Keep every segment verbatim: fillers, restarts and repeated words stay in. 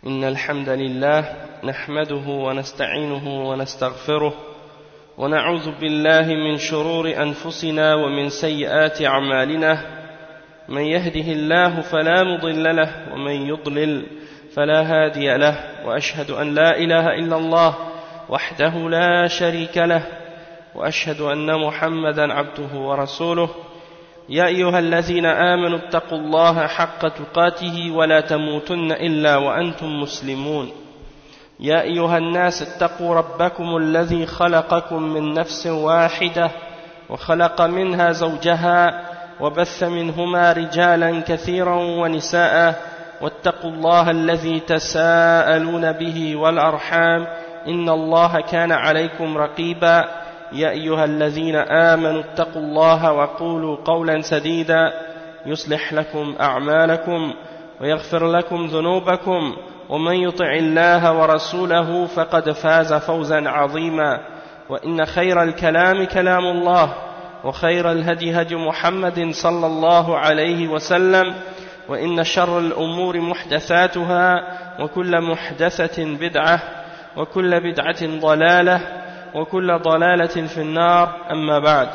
إن الحمد لله نحمده ونستعينه ونستغفره ونعوذ بالله من شرور أنفسنا ومن سيئات أعمالنا من يهده الله فلا مضل له ومن يضلل فلا هادي له وأشهد أن لا إله إلا الله وحده لا شريك له وأشهد أن محمدا عبده ورسوله يا أيها الذين آمنوا اتقوا الله حق تقاته ولا تموتن إلا وأنتم مسلمون يا أيها الناس اتقوا ربكم الذي خلقكم من نفس واحدة وخلق منها زوجها وبث منهما رجالا كثيرا ونساء واتقوا الله الذي تساءلون به والأرحام إن الله كان عليكم رقيبا يا أيها الذين آمنوا اتقوا الله وقولوا قولا سديدا يصلح لكم أعمالكم ويغفر لكم ذنوبكم ومن يطع الله ورسوله فقد فاز فوزا عظيما وإن خير الكلام كلام الله وخير الهدي هدي محمد صلى الله عليه وسلم وإن شر الأمور محدثاتها وكل محدثة بدعة وكل بدعة ضلالة وكل ضلالة في النار أما بعد.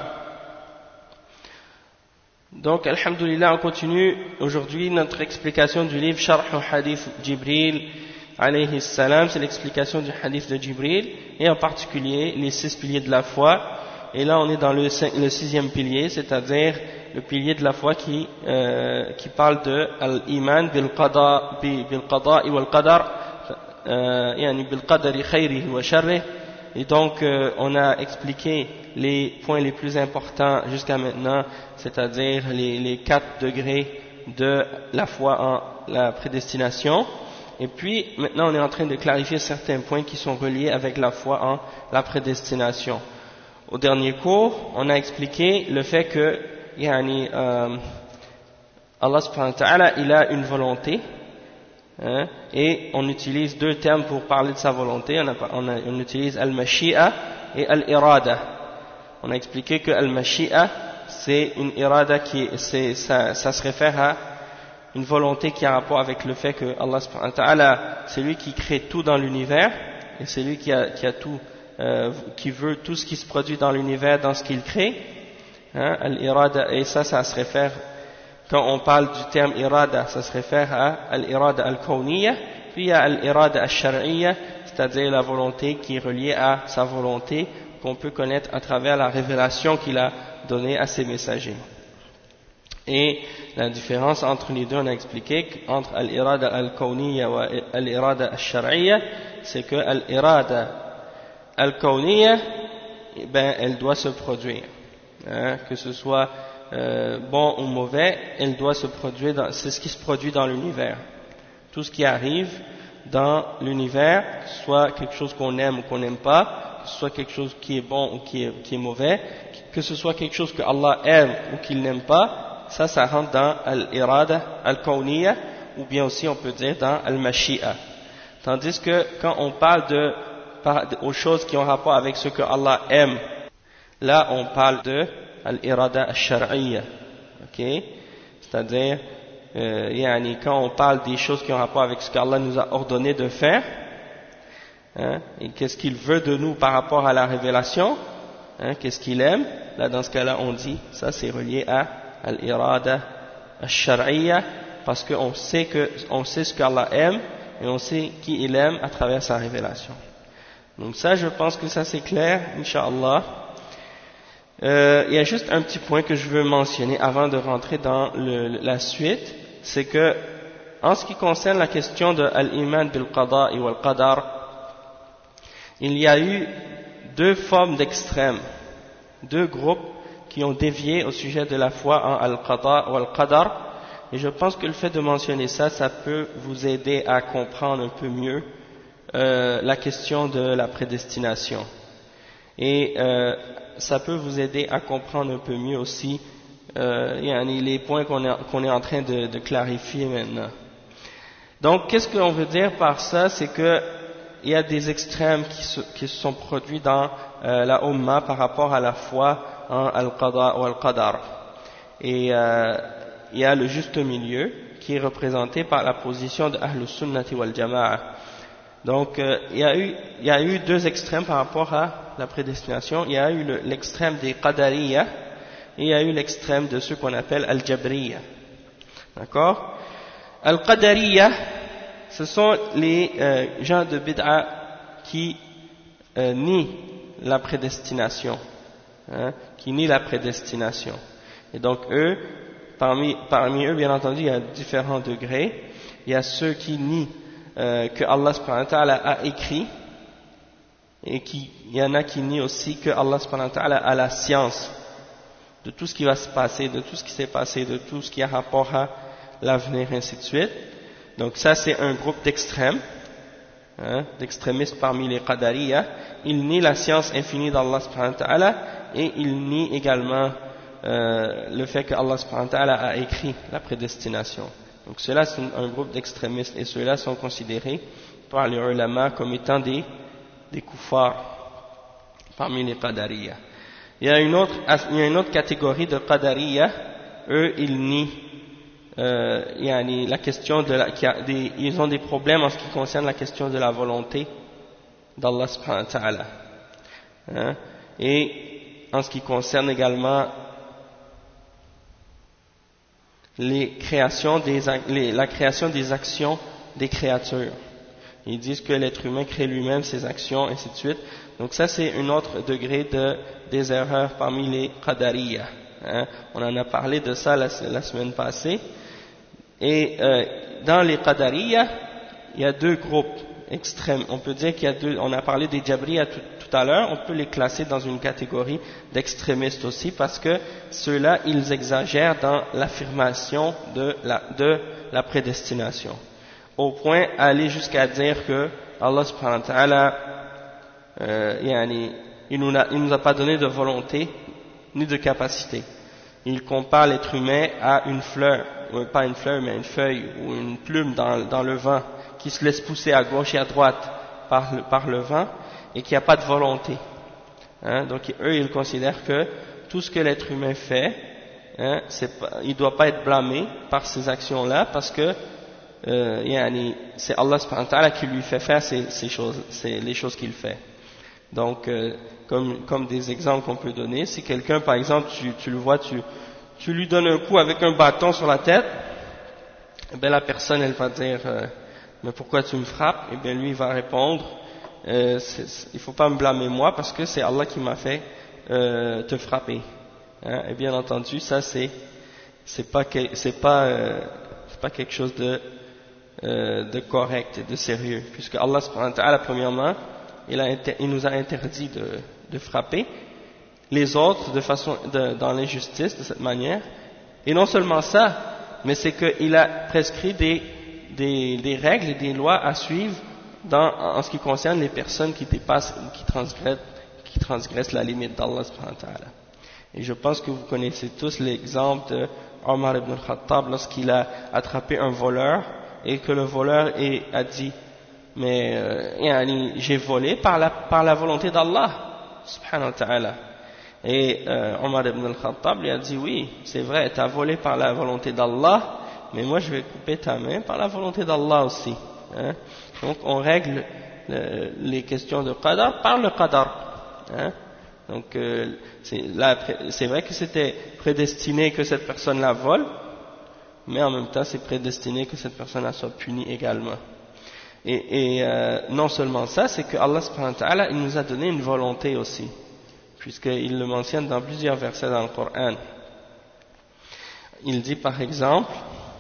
Donc, alhamdoulilah, on continue aujourd'hui notre explication du livre Sharh al-Hadith Jibril alayhi salam. C'est l'explication du hadith de Jibril et en particulier les six piliers de la foi. Et là on est dans le, le sixième pilier, c'est-à-dire le pilier de la foi qui, euh, qui parle de al-iman bil-qada bil-qada'i wal-qadar, yani bil-qadari khayrihi wa sharrihi. Et donc euh, on a expliqué les points les plus importants jusqu'à maintenant, c'est-à-dire les, les quatre degrés de la foi en la prédestination. Et puis maintenant on est en train de clarifier certains points qui sont reliés avec la foi en la prédestination. Au dernier cours, on a expliqué le fait que yani, euh, Allah subhanahu wa ta'ala, il a une volonté, hein, et on utilise deux termes pour parler de sa volonté. On, a, on, a, on utilise al-mashi'a et al-irada. On a expliqué que al-mashi'a, c'est une irada qui, c'est, ça, ça se réfère à une volonté qui a rapport avec le fait que Allah subhanahu wa ta'ala, c'est lui qui crée tout dans l'univers, et c'est lui qui a, qui a tout, Euh, qui veut tout ce qui se produit dans l'univers, dans ce qu'il crée, hein, al-irada, et ça, ça se réfère, quand on parle du terme irada, ça se réfère à al-irada al-kawniyya, puis il y a al-irada al-shar'iyya, c'est-à-dire la volonté qui est reliée à sa volonté, qu'on peut connaître à travers la révélation qu'il a donnée à ses messagers. Et la différence entre les deux, on a expliqué qu'entre al-irada al-kawniyya et al-irada al-shar'iyya, c'est que al-irada al-kawniyya, eh ben, elle doit se produire, hein, que ce soit euh, bon ou mauvais, elle doit se produire, dans, c'est ce qui se produit dans l'univers. Tout ce qui arrive dans l'univers, soit quelque chose qu'on aime ou qu'on n'aime pas, que ce soit quelque chose qui est bon ou qui est, qui est mauvais, que ce soit quelque chose que Allah aime ou qu'il n'aime pas, ça, ça rentre dans al-irada al-kawniyya, ou bien aussi on peut dire dans al-mashi'a. Tandis que quand on parle de Par, aux choses qui ont rapport avec ce que Allah aime, là on parle de al-irada al-shar'iyya, ok, c'est-à-dire euh, yani, quand on parle des choses qui ont rapport avec ce qu'Allah nous a ordonné de faire, hein, et qu'est-ce qu'il veut de nous par rapport à la révélation, hein, qu'est-ce qu'il aime, là dans ce cas-là on dit, ça c'est relié à al-irada al-shar'iyya, parce qu'on sait que, on sait ce qu'Allah aime, et on sait qui il aime à travers sa révélation. Donc ça, je pense que ça c'est clair, Inch'Allah. Euh, il y a juste un petit point que je veux mentionner avant de rentrer dans le, la suite, c'est que en ce qui concerne la question de al-iman bil-qada et wal-qadar, il y a eu deux formes d'extrêmes, deux groupes qui ont dévié au sujet de la foi en al-qada ou al-qadar, et je pense que le fait de mentionner ça, ça peut vous aider à comprendre un peu mieux Euh, la question de la prédestination, et euh, ça peut vous aider à comprendre un peu mieux aussi euh, les points qu'on est, qu'on est en train de, de clarifier maintenant. Donc qu'est-ce qu'on veut dire par ça, c'est que il y a des extrêmes qui se, qui se sont produits dans euh, la Ummah par rapport à la foi en al-qada ou al-qadar, et euh, il y a le juste milieu qui est représenté par la position de Ahlus Sunnati wal Jama'a. Donc euh, il y a eu il y a eu deux extrêmes par rapport à la prédestination. Il y a eu le, l'extrême des Qadariyya et il y a eu l'extrême de ceux qu'on appelle Al-Jabriyya. D'accord? Al-Qadariyya, ce sont les euh, gens de bid'a qui euh, nient la prédestination, hein, qui nient la prédestination. Et donc eux, parmi, parmi eux, bien entendu, il y a différents degrés. Il y a ceux qui nient euh, que Allah subhanahu wa ta'ala a écrit, et qui, il y en a qui nient aussi que Allah subhanahu wa ta'ala a la science de tout ce qui va se passer, de tout ce qui s'est passé, de tout ce qui a rapport à l'avenir, ainsi de suite. Donc ça, c'est un groupe d'extrêmes, hein, d'extrémistes parmi les Qadariyya. Ils nient la science infinie d'Allah subhanahu wa ta'ala, et ils nient également euh, le fait que Allah subhanahu wa ta'ala a écrit la prédestination. Donc ceux-là, c'est un groupe d'extrémistes, et ceux-là sont considérés par les ulama comme étant des, des kuffars parmi les Qadariyya. Il y a une autre, il y a une autre catégorie de Qadariyya, eux, ils nient Euh, yani la question de la, qui a des, ils ont des problèmes en ce qui concerne la question de la volonté d'Allah subhanahu wa ta'ala, hein, et en ce qui concerne également les créations des, les, la création des actions des créatures. Ils disent que l'être humain crée lui-même ses actions, ainsi de suite. Donc ça, c'est un autre degré de, des erreurs parmi les Qadariyya, hein. On en a parlé de ça la, la semaine passée. Et euh, dans les Qadariyya, il y a deux groupes extrêmes. On peut dire qu'il y a deux, on a parlé des Jabriyya tout, tout à l'heure, on peut les classer dans une catégorie d'extrémistes aussi, parce que ceux-là, ils exagèrent dans l'affirmation de la, de la prédestination, au point d'aller jusqu'à dire que Allah subhanahu wa ta'ala, euh, yani, il nous a, il nous a pas donné de volonté ni de capacité. Il compare l'être humain à une fleur, ou pas une fleur, mais une feuille ou une plume dans, dans le vent, qui se laisse pousser à gauche et à droite par le, par le vent, et qui n'a pas de volonté. Hein, donc eux, ils considèrent que tout ce que l'être humain fait, hein, c'est pas, il ne doit pas être blâmé par ces actions-là, parce que euh, yani, c'est Allah subhanahu wa ta'ala qui lui fait faire ces, ces choses, c'est les choses qu'il fait. Donc, euh, comme, comme des exemples qu'on peut donner, si quelqu'un, par exemple, tu, tu le vois, tu, tu lui donnes un coup avec un bâton sur la tête, eh bien la personne, elle va dire, euh, mais pourquoi tu me frappes? Eh bien lui, il va répondre, euh, c'est, c'est, il ne faut pas me blâmer moi, parce que c'est Allah qui m'a fait euh, te frapper. Hein? Et bien entendu, ça c'est, c'est pas, c'est pas, euh, c'est pas quelque chose de, euh, de correct et de sérieux, puisque Allah subhanahu wa ta'ala, premièrement, Il, a inter, il nous a interdit de, de frapper les autres de façon, de, dans l'injustice de cette manière. Et non seulement ça, mais c'est qu'il a prescrit des, des, des règles et des lois à suivre dans, en ce qui concerne les personnes qui dépassent, qui transgressent, qui transgressent la limite d'Allah subhanahu wa ta'ala. Et je pense que vous connaissez tous l'exemple de Omar ibn al-Khattab lorsqu'il a attrapé un voleur et que le voleur est, a dit, mais euh, j'ai volé par la, par la volonté d'Allah subhanahu wa ta'ala. Et euh, Omar ibn al-Khattab lui a dit, oui, c'est vrai, tu as volé par la volonté d'Allah, mais moi je vais couper ta main par la volonté d'Allah aussi, hein. Donc on règle le, les questions de qadar par le qadar, hein. Donc euh, c'est, là, c'est vrai que c'était prédestiné que cette personne-là vole, mais en même temps c'est prédestiné que cette personne-là soit punie également. Et, et euh, non seulement ça, c'est que Allah subhanahu wa ta'ala, il nous a donné une volonté aussi, puisqu'il le mentionne dans plusieurs versets dans le Coran. Il dit par exemple,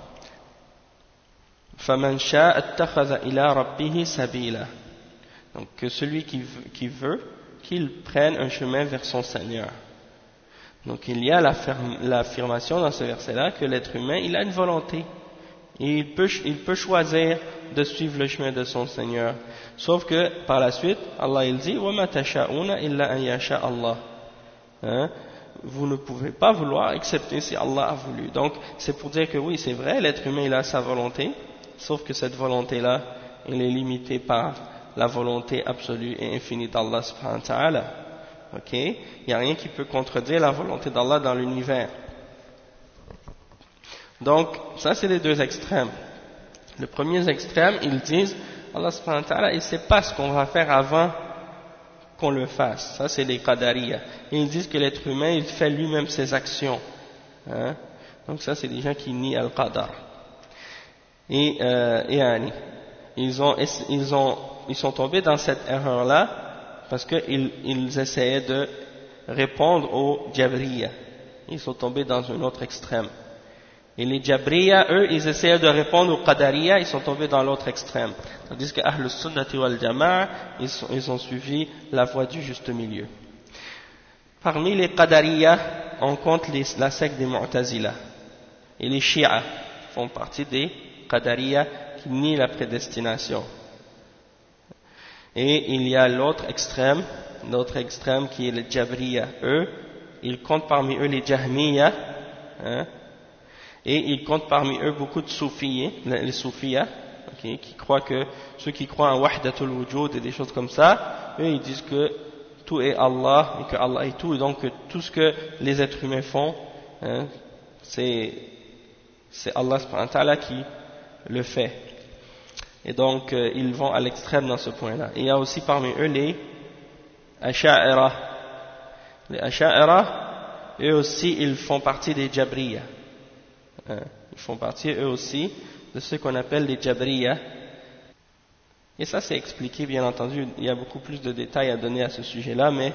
فَمَنْ شَاءَ اتَّخَذَ إِلَىٰ رَبِّهِ سَبِيلًا. Donc que celui qui veut, qui veut qu'il prenne un chemin vers son Seigneur. Donc il y a l'affirmation dans ce verset-là que l'être humain, il a une volonté. Et il peut, il peut choisir de suivre le chemin de son Seigneur. Sauf que, par la suite, Allah il dit, وَمَا تَشَاءُونَ إِلَّا أَن يَشَاءَ اللَّهُ. Hein? Vous ne pouvez pas vouloir, excepté si Allah a voulu. Donc, c'est pour dire que oui, c'est vrai, l'être humain il a sa volonté, sauf que cette volonté-là, elle est limitée par la volonté absolue et infinie d'Allah subhanahu wa ta'ala. Ok? Il n'y a rien qui peut contredire la volonté d'Allah dans l'univers. Donc, ça c'est les deux extrêmes. Le premier extrême, ils disent, Allah subhanahu wa ta'ala, il ne sait pas ce qu'on va faire avant qu'on le fasse. Ça c'est les qadariya. Ils disent que l'être humain, il fait lui-même ses actions. Hein? Donc ça c'est des gens qui nient al-qadar. Et, euh, et Annie, ils, ont, ils, ont, ils sont tombés dans cette erreur-là parce qu'ils ils essayaient de répondre aux Jabriya. Ils sont tombés dans un autre extrême. Et les Jabriya, eux, ils essayaient de répondre aux Qadariya, ils sont tombés dans l'autre extrême. Tandis que Ahl Sunnati wal Jama'a, ils, sont, ils ont suivi la voie du juste milieu. Parmi les Qadariya, on compte les, la secte des Mu'tazila. Et les Shia font partie des Qadariya qui nient la prédestination. Et il y a l'autre extrême, l'autre extrême qui est les Jabriya. Eux, ils comptent parmi eux les Jahmiya, hein, et ils comptent parmi eux beaucoup de Soufiyés, les Soufiyas, okay, qui croient que, ceux qui croient en Wahdatul Wujud et des choses comme ça, eux ils disent que tout est Allah et que Allah est tout, et donc que tout ce que les êtres humains font, hein, c'est, c'est Allah subhanahu wa ta'ala qui le fait. Et donc, euh, ils vont à l'extrême dans ce point-là. Et il y a aussi parmi eux les Asha'ira. Les Asha'ira, eux aussi, ils font partie des Jabriya. Hein, ils font partie, eux aussi, de ce qu'on appelle les Jabriya. Et ça, c'est expliqué, bien entendu. Il y a beaucoup plus de détails à donner à ce sujet-là, mais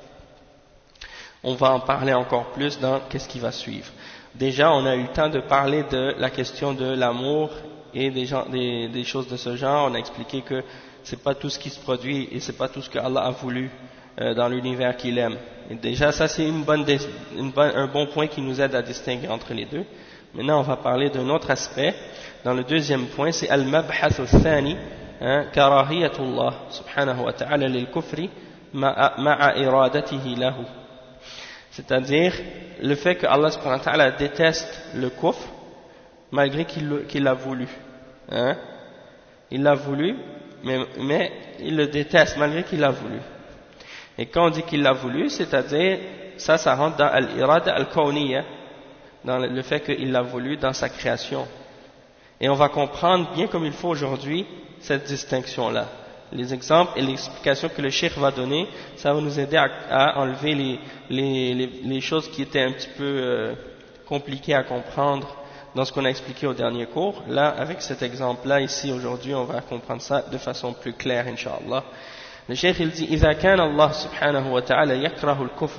on va en parler encore plus dans qu'est-ce qui va suivre. Déjà, on a eu le temps de parler de la question de l'amour et des, gens, des, des choses de ce genre. On a expliqué que c'est pas tout ce qui se produit et c'est pas tout ce que Allah a voulu euh, dans l'univers qu'il aime. Et déjà, ça c'est une bonne, une bonne, un bon point qui nous aide à distinguer entre les deux. Maintenant, on va parler d'un autre aspect. Dans le deuxième point, c'est al-mabhath al-thani, karahiyatullah subhanahu wa ta'ala lil-kufri ma'a iradatihi lahu. C'est-à-dire le fait que Allah subhanahu wa ta'ala déteste le kufr malgré qu'il, qu'il l'a voulu. Hein? Il l'a voulu, mais, mais il le déteste malgré qu'il l'a voulu. Et quand on dit qu'il l'a voulu, c'est-à-dire, ça, ça rentre dans al-irada al-kawniyya, dans le fait qu'il l'a voulu dans sa création. Et on va comprendre bien comme il faut aujourd'hui cette distinction-là. Les exemples et l'explication que le cheikh va donner, ça va nous aider à, à enlever les, les, les, les choses qui étaient un petit peu euh, compliquées à comprendre dans ce qu'on a expliqué au dernier cours. Là, avec cet exemple-là, ici, aujourd'hui, on va comprendre ça de façon plus claire, Inch'Allah. Le cheikh, il dit, إذا كان الله سبحانه وتعالى يكره الكفر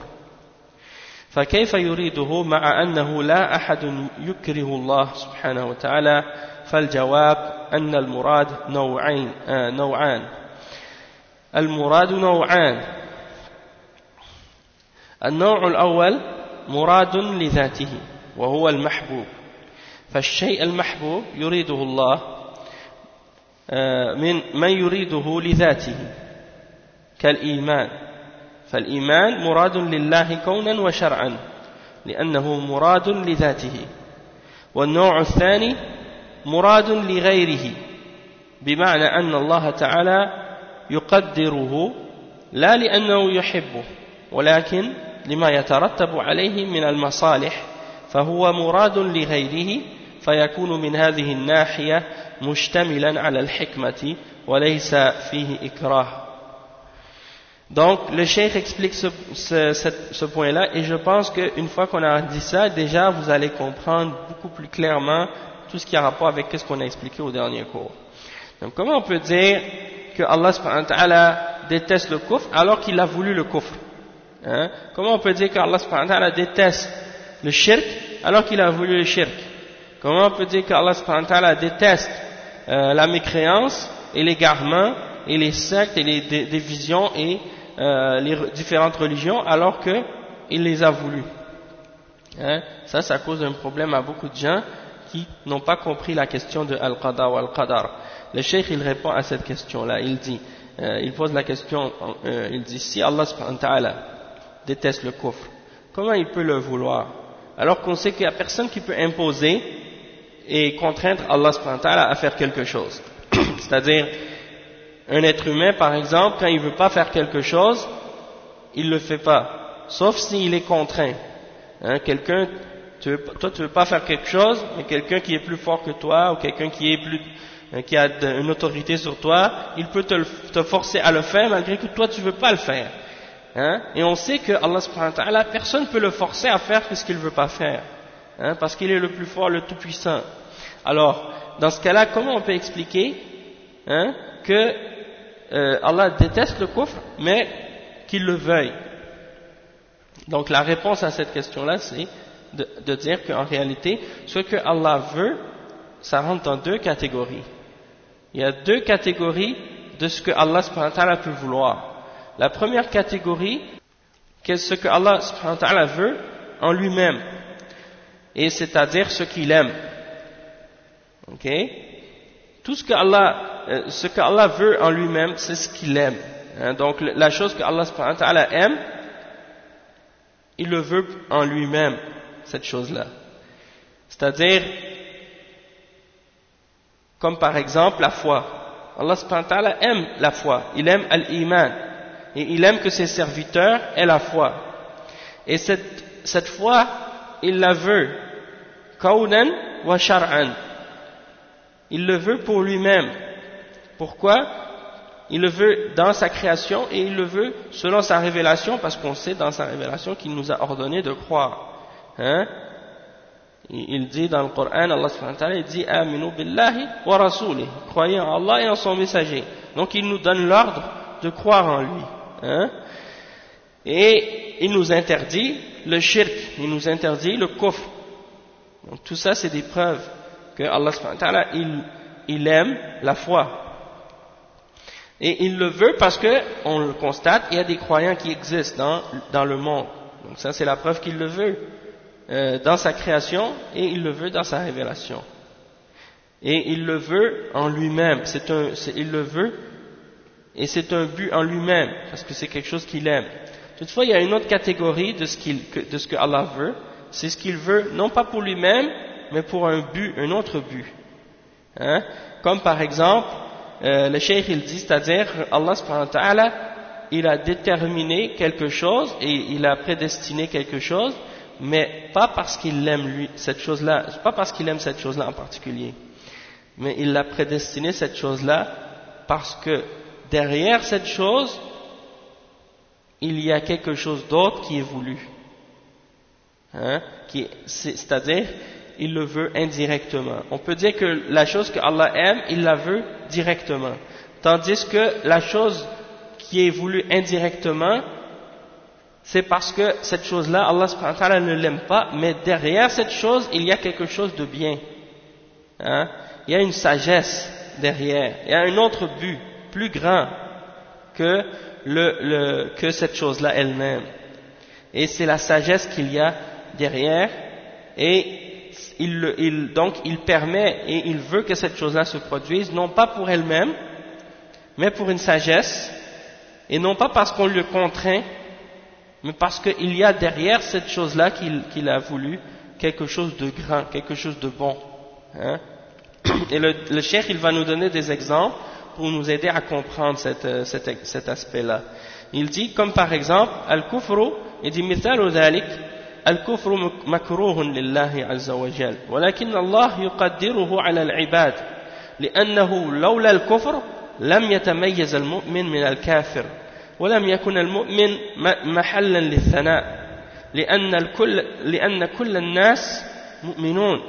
فكيف يريده مع أنه لا أحد يكره الله سبحانه وتعالى فالجواب أن المراد نوعين آه نوعان المراد نوعان النوع الأول مراد لذاته وهو المحبوب فالشيء المحبوب يريده الله آه من من يريده لذاته كالإيمان فالإيمان مراد لله كونا وشرعا لأنه مراد لذاته والنوع الثاني مراد لغيره بمعنى أن الله تعالى يقدره لا لأنه يحبه ولكن لما يترتب عليه من المصالح فهو مراد لغيره فيكون من هذه الناحية مشتملا على الحكمة وليس فيه إكراه. Donc le cheikh explique ce, ce, ce, ce point-là et je pense qu'une fois qu'on a dit ça, déjà vous allez comprendre beaucoup plus clairement tout ce qui a rapport avec ce qu'on a expliqué au dernier cours. Donc comment on peut dire que Allah subhanahu wa ta'ala déteste le kufr alors qu'il a voulu le kufr, hein? Comment on peut dire que Allah subhanahu wa ta'ala déteste le shirk alors qu'il a voulu le shirk? Comment on peut dire que Allah subhanahu wa ta'ala déteste euh, la mécréance et l'égarement et les sectes et les divisions et euh, les différentes religions alors qu'il les a voulu, hein? Ça, ça cause un problème à beaucoup de gens qui n'ont pas compris la question de Al-Qada ou Al-Qadar. Le cheikh, il répond à cette question-là. Il dit, euh, il pose la question, euh, il dit, si Allah subhanahu wa ta'ala déteste le kufr, comment il peut le vouloir? Alors qu'on sait qu'il n'y a personne qui peut imposer et contraindre Allah subhanahu wa ta'ala à faire quelque chose. C'est-à-dire, un être humain, par exemple, quand il ne veut pas faire quelque chose, il ne le fait pas. Sauf s'il est contraint. Hein, quelqu'un Tu veux, toi, tu veux pas faire quelque chose, mais quelqu'un qui est plus fort que toi, ou quelqu'un qui est plus, qui a une autorité sur toi, il peut te, te forcer à le faire, malgré que toi, tu veux pas le faire. Hein? Et on sait que Allah subhanahu wa ta'ala, personne ne peut le forcer à faire ce qu'il veut pas faire. Hein? Parce qu'il est le plus fort, le tout puissant. Alors, dans ce cas-là, comment on peut expliquer, hein, que euh, Allah déteste le kufr, mais qu'il le veuille? Donc la réponse à cette question-là, c'est de, de dire qu'en réalité, ce que Allah veut, ça rentre dans deux catégories. Il y a deux catégories de ce que Allah subhanahu wa ta'ala peut vouloir. La première catégorie, c'est ce que Allah subhanahu wa ta'ala veut en lui-même, et c'est-à-dire ce qu'il aime. Ok? Tout ce que Allah, euh, ce que Allah veut en lui-même, c'est ce qu'il aime. Hein? Donc la chose que Allah subhanahu wa ta'ala aime, il le veut en lui-même, cette chose-là. C'est-à-dire, comme par exemple la foi. Allah subhanahu wa ta'ala aime la foi, il aime al-iman, et il aime que ses serviteurs aient la foi. Et cette, cette foi, il la veut, kawnan wa shar'an. Il le veut pour lui-même. Pourquoi? Il le veut dans sa création et il le veut selon sa révélation, parce qu'on sait dans sa révélation qu'il nous a ordonné de croire. Hein? Il dit dans le Coran, Allah subhanahu wa ta'ala, il dit Aminu billahi wa rasoulih. Croyez en Allah et en son messager. Donc il nous donne l'ordre de croire en lui. Hein? Et il nous interdit le shirk, il nous interdit le kufr. Donc tout ça, c'est des preuves que Allah subhanahu wa ta'ala, il, il aime la foi. Et il le veut parce que, on le constate, il y a des croyants qui existent dans, dans le monde. Donc ça, c'est la preuve qu'il le veut euh, dans sa création et il le veut dans sa révélation. Et il le veut en lui-même. C'est un, c'est, il le veut et c'est un but en lui-même parce que c'est quelque chose qu'il aime. Toutefois, il y a une autre catégorie de ce, qu'il, de ce que Allah veut. C'est ce qu'il veut, non pas pour lui-même, mais pour un but, un autre but. Hein? Comme par exemple, euh, le cheikh il dit, c'est-à-dire Allah subhanahu wa ta'ala, il a déterminé quelque chose et il a prédestiné quelque chose, mais pas parce qu'il aime lui cette chose-là, pas parce qu'il aime cette chose-là en particulier, mais il l'a prédestiné cette chose-là parce que derrière cette chose, il y a quelque chose d'autre qui est voulu. Hein? Qui, c'est-à-dire, il le veut indirectement. On peut dire que la chose que Allah aime, il la veut directement. Tandis que la chose qui est voulue indirectement, c'est parce que cette chose-là, Allah subhanahu wa ta'ala ne l'aime pas, mais derrière cette chose, il y a quelque chose de bien. Hein? Il y a une sagesse derrière. Il y a un autre but, plus grand que, le, le, que cette chose-là elle-même. Et c'est la sagesse qu'il y a derrière, et il, il, donc il permet et il veut que cette chose-là se produise, non pas pour elle-même, mais pour une sagesse, et non pas parce qu'on le contraint, mais parce qu'il y a derrière cette chose-là qu'il, qu'il a voulu quelque chose de grand, quelque chose de bon. Hein? Et le, le cheikh, il va nous donner des exemples pour nous aider à comprendre cette, cet, cet aspect-là. Il dit, comme par exemple, al-kufru, il dit, mithalu dhalik, الكفر مكروه لله عز وجل ولكن الله يقدره على العباد لأنه لولا الكفر لم يتميز المؤمن من الكافر ولم يكن المؤمن محلا للثناء لأن الكل لأن كل الناس مؤمنون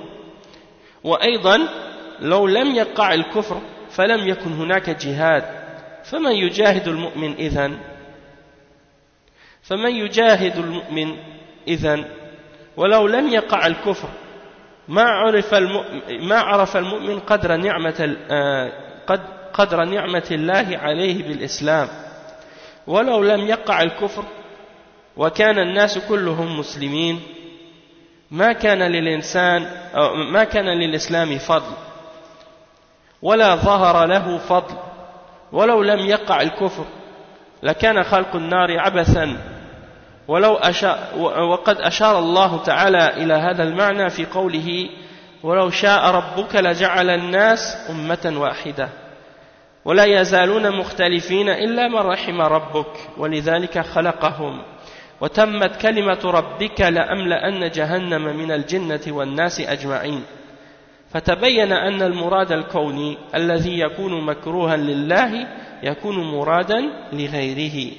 وأيضا لو لم يقع الكفر فلم يكن هناك جهاد فمن يجاهد المؤمن إذن فمن يجاهد المؤمن إذن ولو لم يقع الكفر ما عرف المؤمن ما عرف المؤمن قدر نعمة قد قدر نعمة الله عليه بالإسلام ولو لم يقع الكفر وكان الناس كلهم مسلمين ما كان للإنسان أو ما كان للإسلام فضل ولا ظهر له فضل ولو لم يقع الكفر لكان خلق النار عبثا ولو أشار وقد أشار الله تعالى إلى هذا المعنى في قوله ولو شاء ربك لجعل الناس أمة واحدة ولا يزالون مختلفين إلا من رحم ربك ولذلك خلقهم وتمت كلمة ربك لأملأن جهنم من الجنة والناس أجمعين فتبين أن المراد الكوني الذي يكون مكروها لله يكون مرادا لغيره.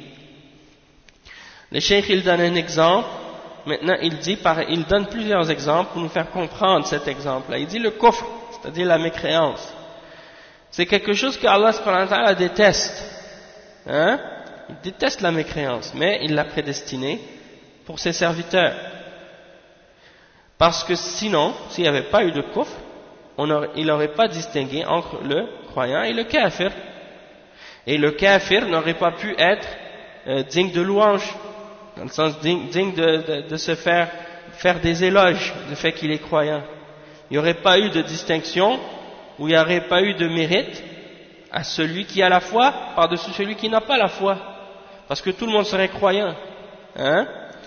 Le cheikh il donne un exemple. Maintenant il dit par, il donne plusieurs exemples pour nous faire comprendre cet exemple là. Il dit le kufr, c'est-à-dire la mécréance, c'est quelque chose que Allah subhanahu wa ta'ala déteste, hein? Il déteste la mécréance, mais il l'a prédestiné pour ses serviteurs, parce que sinon s'il n'y avait pas eu de kufr, on aurait, il n'aurait pas distingué entre le croyant et le kafir, et le kafir n'aurait pas pu être euh, digne de louange, dans le sens digne, digne de, de, de se faire faire des éloges du fait qu'il est croyant. Il n'y aurait pas eu de distinction, où il n'y aurait pas eu de mérite à celui qui a la foi par-dessus celui qui n'a pas la foi, parce que tout le monde serait croyant, hein?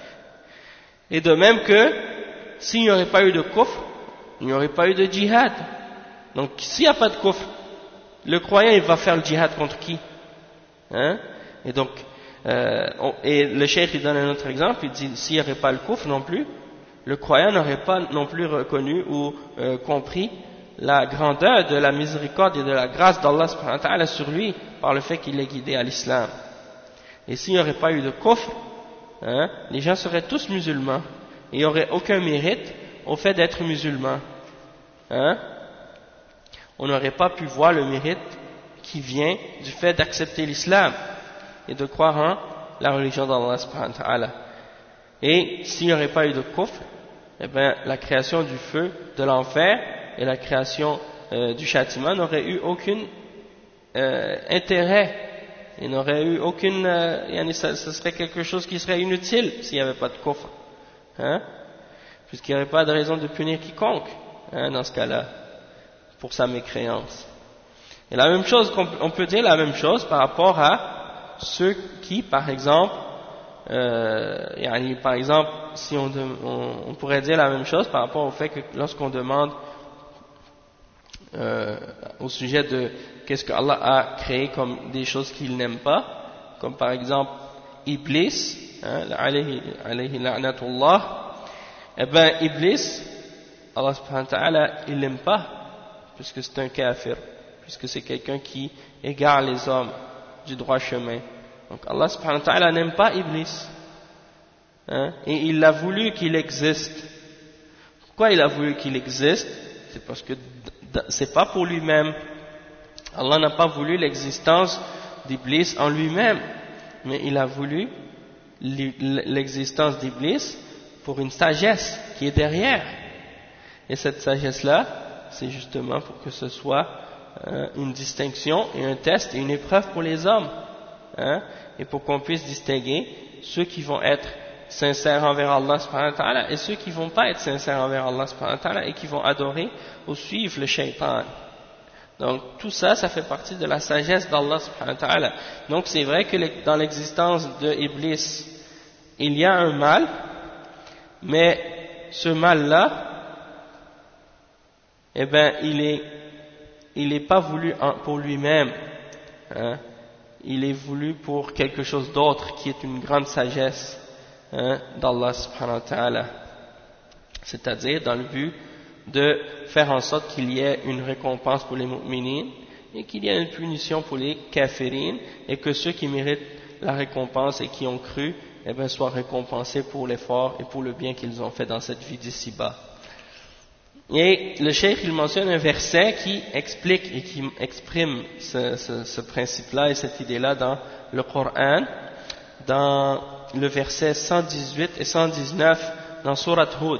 Et de même que s'il n'y aurait pas eu de kufr, il n'y aurait pas eu de djihad. Donc s'il n'y a pas de kufr, le croyant il va faire le djihad contre qui, hein? Et donc euh, on, et le cheikh il donne un autre exemple, il dit s'il n'y aurait pas le kufr non plus, le croyant n'aurait pas non plus reconnu ou euh, compris la grandeur de la miséricorde et de la grâce d'Allah subhanahu wa ta'ala sur lui par le fait qu'il est guidé à l'islam. Et s'il n'y aurait pas eu de kufr, hein, les gens seraient tous musulmans et il n'y aurait aucun mérite au fait d'être musulman, hein? On n'aurait pas pu voir le mérite qui vient du fait d'accepter l'islam et de croire en la religion d'Allah subhanahu wa ta'ala. Et s'il n'y aurait pas eu de kufr, eh bien la création du feu de l'enfer et la création euh, du châtiment n'aurait eu aucun euh, intérêt, et n'aurait eu aucune, euh, ça, ça serait quelque chose qui serait inutile s'il n'y avait pas de kufr, hein, puisqu'il n'y aurait pas de raison de punir quiconque, hein, dans ce cas-là, pour sa mécréance. Et la même chose, on peut dire la même chose par rapport à ceux qui, par exemple, euh, par exemple, si on, on, on pourrait dire la même chose par rapport au fait que lorsqu'on demande Euh, au sujet de qu'est-ce que Allah a créé comme des choses qu'il n'aime pas, comme par exemple Iblis, hein, alayhi, alayhi la'natullah, eh ben Iblis, Allah subhanahu wa ta'ala il l'aime pas, puisque c'est un kafir, puisque c'est quelqu'un qui égare les hommes du droit chemin. Donc Allah subhanahu wa ta'ala n'aime pas Iblis, hein, et il a voulu qu'il existe. Pourquoi il a voulu qu'il existe? C'est parce que c'est pas pour lui-même. Allah n'a pas voulu l'existence d'Iblis en lui-même, mais il a voulu l'existence d'Iblis pour une sagesse qui est derrière. Et cette sagesse-là, c'est justement pour que ce soit euh, une distinction et un test et une épreuve pour les hommes, hein, et pour qu'on puisse distinguer ceux qui vont être sincères envers Allah subhanahu wa ta'ala et ceux qui ne vont pas être sincères envers Allah subhanahu wa ta'ala et qui vont adorer ou suivre le shaitan. Donc tout ça, ça fait partie de la sagesse d'Allah subhanahu wa ta'ala. Donc c'est vrai que dans l'existence de Iblis, il y a un mal, mais ce mal-là, eh ben il est, il est pas voulu pour lui-même, hein. Il est voulu pour quelque chose d'autre qui est une grande sagesse, hein, d'Allah subhanahu wa ta'ala, c'est-à-dire dans le but de faire en sorte qu'il y ait une récompense pour les mu'minines et qu'il y ait une punition pour les kafirines, et que ceux qui méritent la récompense et qui ont cru, eh bien, soient récompensés pour l'effort et pour le bien qu'ils ont fait dans cette vie d'ici-bas. Et le cheikh il mentionne un verset qui explique et qui exprime ce, ce, ce principe-là et cette idée-là dans le Coran, dans le verset cent dix-huit et cent dix-neuf dans Surat Hud.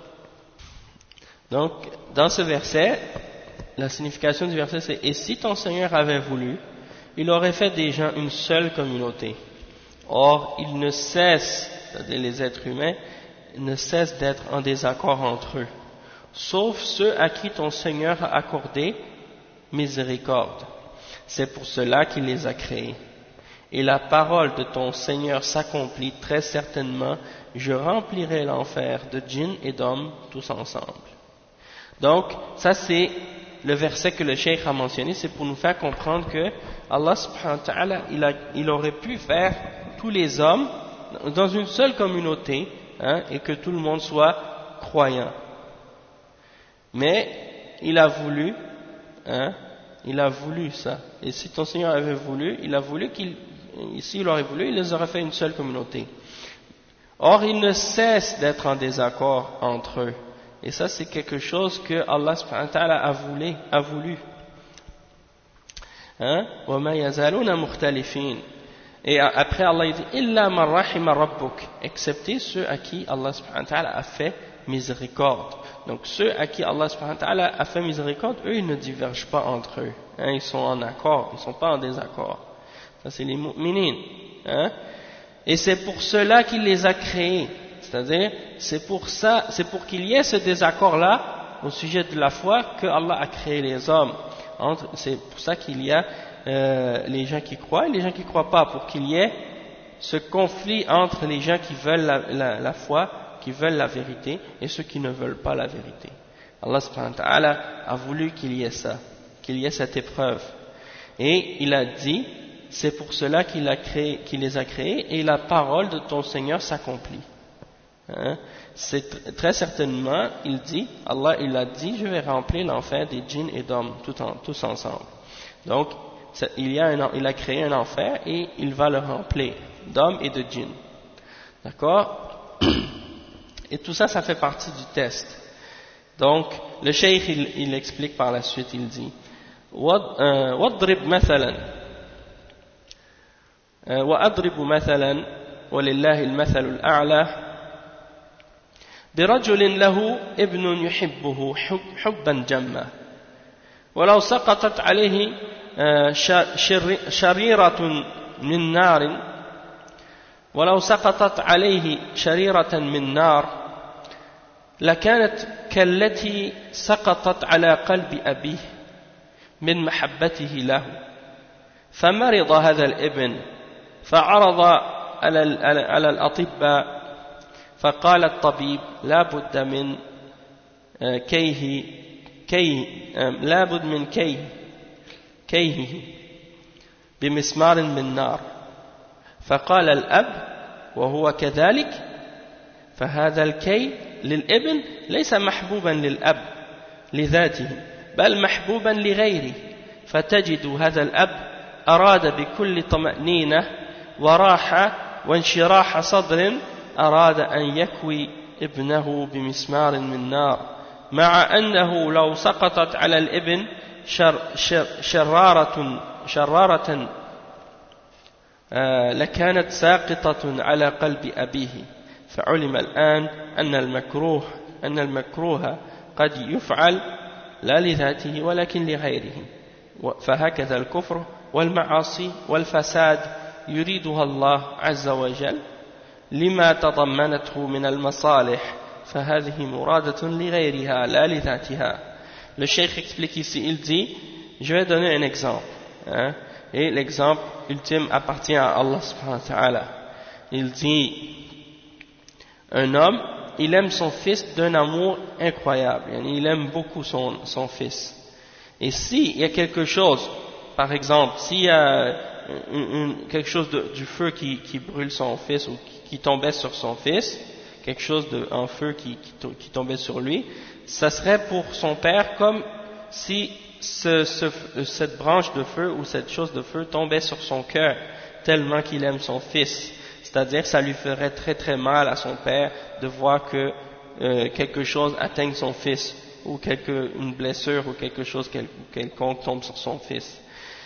Donc, dans ce verset, la signification du verset c'est « Et si ton Seigneur avait voulu, il aurait fait des gens une seule communauté. Or, ils ne cessent, c'est-à-dire les êtres humains, ne cessent d'être en désaccord entre eux, sauf ceux à qui ton Seigneur a accordé miséricorde. C'est pour cela qu'il les a créés. Et la parole de ton Seigneur s'accomplit très certainement, je remplirai l'enfer de djinns et d'hommes tous ensemble. » Donc, ça c'est le verset que le cheikh a mentionné, c'est pour nous faire comprendre que Allah subhanahu wa ta'ala, il, a, il aurait pu faire tous les hommes dans une seule communauté, hein, et que tout le monde soit croyant. Mais il a voulu, hein, il a voulu ça. Et si ton Seigneur avait voulu, il a voulu qu'il, s'il aurait voulu, il les aurait fait une seule communauté. Or, ils ne cessent d'être en désaccord entre eux. Et ça, c'est quelque chose que Allah subhanahu wa ta'ala a voulu. A voulu. Hein? وَمَا يَزَالُونَ مُخْتَلِفِينَ. Et après, Allah dit إِلَّا مَنْ رَحِمَ رَبُّكَ, excepté ceux à qui Allah subhanahu wa ta'ala a fait miséricorde. Donc, ceux à qui Allah subhanahu wa ta'ala a fait miséricorde, eux, ils ne divergent pas entre eux. Hein? Ils sont en accord, ils ne sont pas en désaccord. Ça, c'est les mu'minines. Hein? Et c'est pour cela qu'il les a créés. C'est-à-dire, c'est pour ça, c'est pour qu'il y ait ce désaccord-là au sujet de la foi que Allah a créé les hommes. C'est pour ça qu'il y a euh, les gens qui croient et les gens qui ne croient pas, pour qu'il y ait ce conflit entre les gens qui veulent la, la, la foi, qui veulent la vérité, et ceux qui ne veulent pas la vérité. Allah subhanahu wa ta'ala a voulu qu'il y ait ça, qu'il y ait cette épreuve. Et il a dit, c'est pour cela qu'il a créé, qu'il les a créés, et la parole de ton Seigneur s'accomplit. Hein? C'est très certainement, il dit, Allah il a dit, je vais remplir l'enfer des djinns et d'hommes tout en, tous ensemble. Donc, il, y a un, il a créé un enfer et il va le remplir d'hommes et de djinns. D'accord? Et tout ça, ça fait partie du test. Donc, le cheikh il, il explique par la suite, il dit, وَاضْرِبْ مَثَلًا وَأَضْرِبُ مَثَلًا وَلِلَّهِ الْمَثَلُ الْأَعْلَى برجل له ابن يحبه حبا جما ولو سقطت عليه شريرة من نار ولو سقطت عليه شريرة من نار لكانت كالتي سقطت على قلب أبيه من محبته له فمرض هذا الابن فعرض على الأطباء فقال الطبيب لا بد من كيه كيه لا بد من كيه كيهه بمسمار من نار فقال الأب وهو كذلك فهذا الكي للابن ليس محبوبا للأب لذاته بل محبوبا لغيره فتجد هذا الأب أراد بكل طمأنينة وراحة وانشراح صدر أراد أن يكوي ابنه بمسمار من نار مع أنه لو سقطت على الابن شر شر شرارة شرارة آه لكانت ساقطة على قلب أبيه فعلم الآن أن المكروه أن المكروه قد يفعل لا لذاته ولكن لغيره فهكذا الكفر والمعاصي والفساد يريدها الله عز وجل لما تضمنته من المصالح فهذه مرادة لغيرها لا لذاتها. Le cheikh explique ici, il dit, je vais donner un exemple, hein, et l'exemple ultime appartient à Allah subhanahu wa ta'ala. Il dit, un homme, il aime son fils d'un amour incroyable, il aime beaucoup son, son fils. Et s'il y a quelque chose, par exemple, s'il y a une, une, quelque chose de, du feu qui, qui brûle son fils ou qui, qui tombait sur son fils, quelque chose de, en feu qui, qui, qui tombait sur lui, ça serait pour son père comme si ce, ce, cette branche de feu ou cette chose de feu tombait sur son cœur, tellement qu'il aime son fils. C'est-à-dire ça lui ferait très très mal à son père de voir que euh, quelque chose atteigne son fils, ou quelque, une blessure ou quelque chose quel, quelconque tombe sur son fils.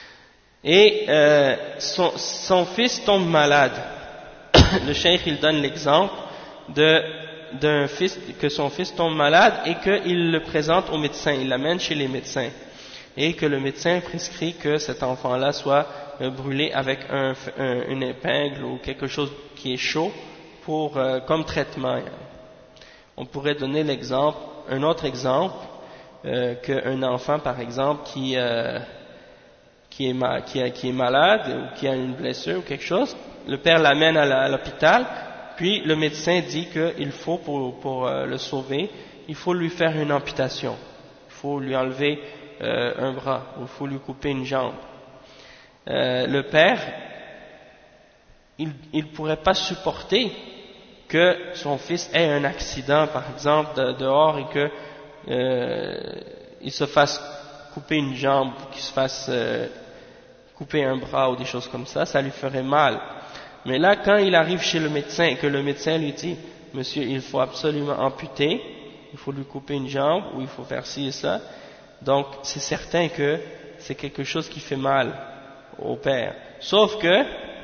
Et euh, son, son fils tombe malade. Le cheikh il donne l'exemple de d'un fils, que son fils tombe malade et qu'il le présente au médecin, il l'amène chez les médecins et que le médecin prescrit que cet enfant-là soit euh, brûlé avec un, un, une épingle ou quelque chose qui est chaud pour euh, comme traitement. On pourrait donner l'exemple, un autre exemple, euh, qu'un enfant par exemple qui euh, qui est, ma, qui, a, qui est malade ou qui a une blessure ou quelque chose, le père l'amène à l'hôpital. Puis le médecin dit qu'il faut, pour, pour euh, le sauver, il faut lui faire une amputation. Il faut lui enlever euh, un bras, ou il faut lui couper une jambe. Euh, le père, il ne pourrait pas supporter que son fils ait un accident, par exemple, de, dehors et que euh, il se fasse couper une jambe, qu'il se fasse euh, couper un bras ou des choses comme ça, ça lui ferait mal. Mais là, quand il arrive chez le médecin et que le médecin lui dit « Monsieur, il faut absolument amputer, il faut lui couper une jambe ou il faut faire ci et ça », donc c'est certain que c'est quelque chose qui fait mal au père. Sauf que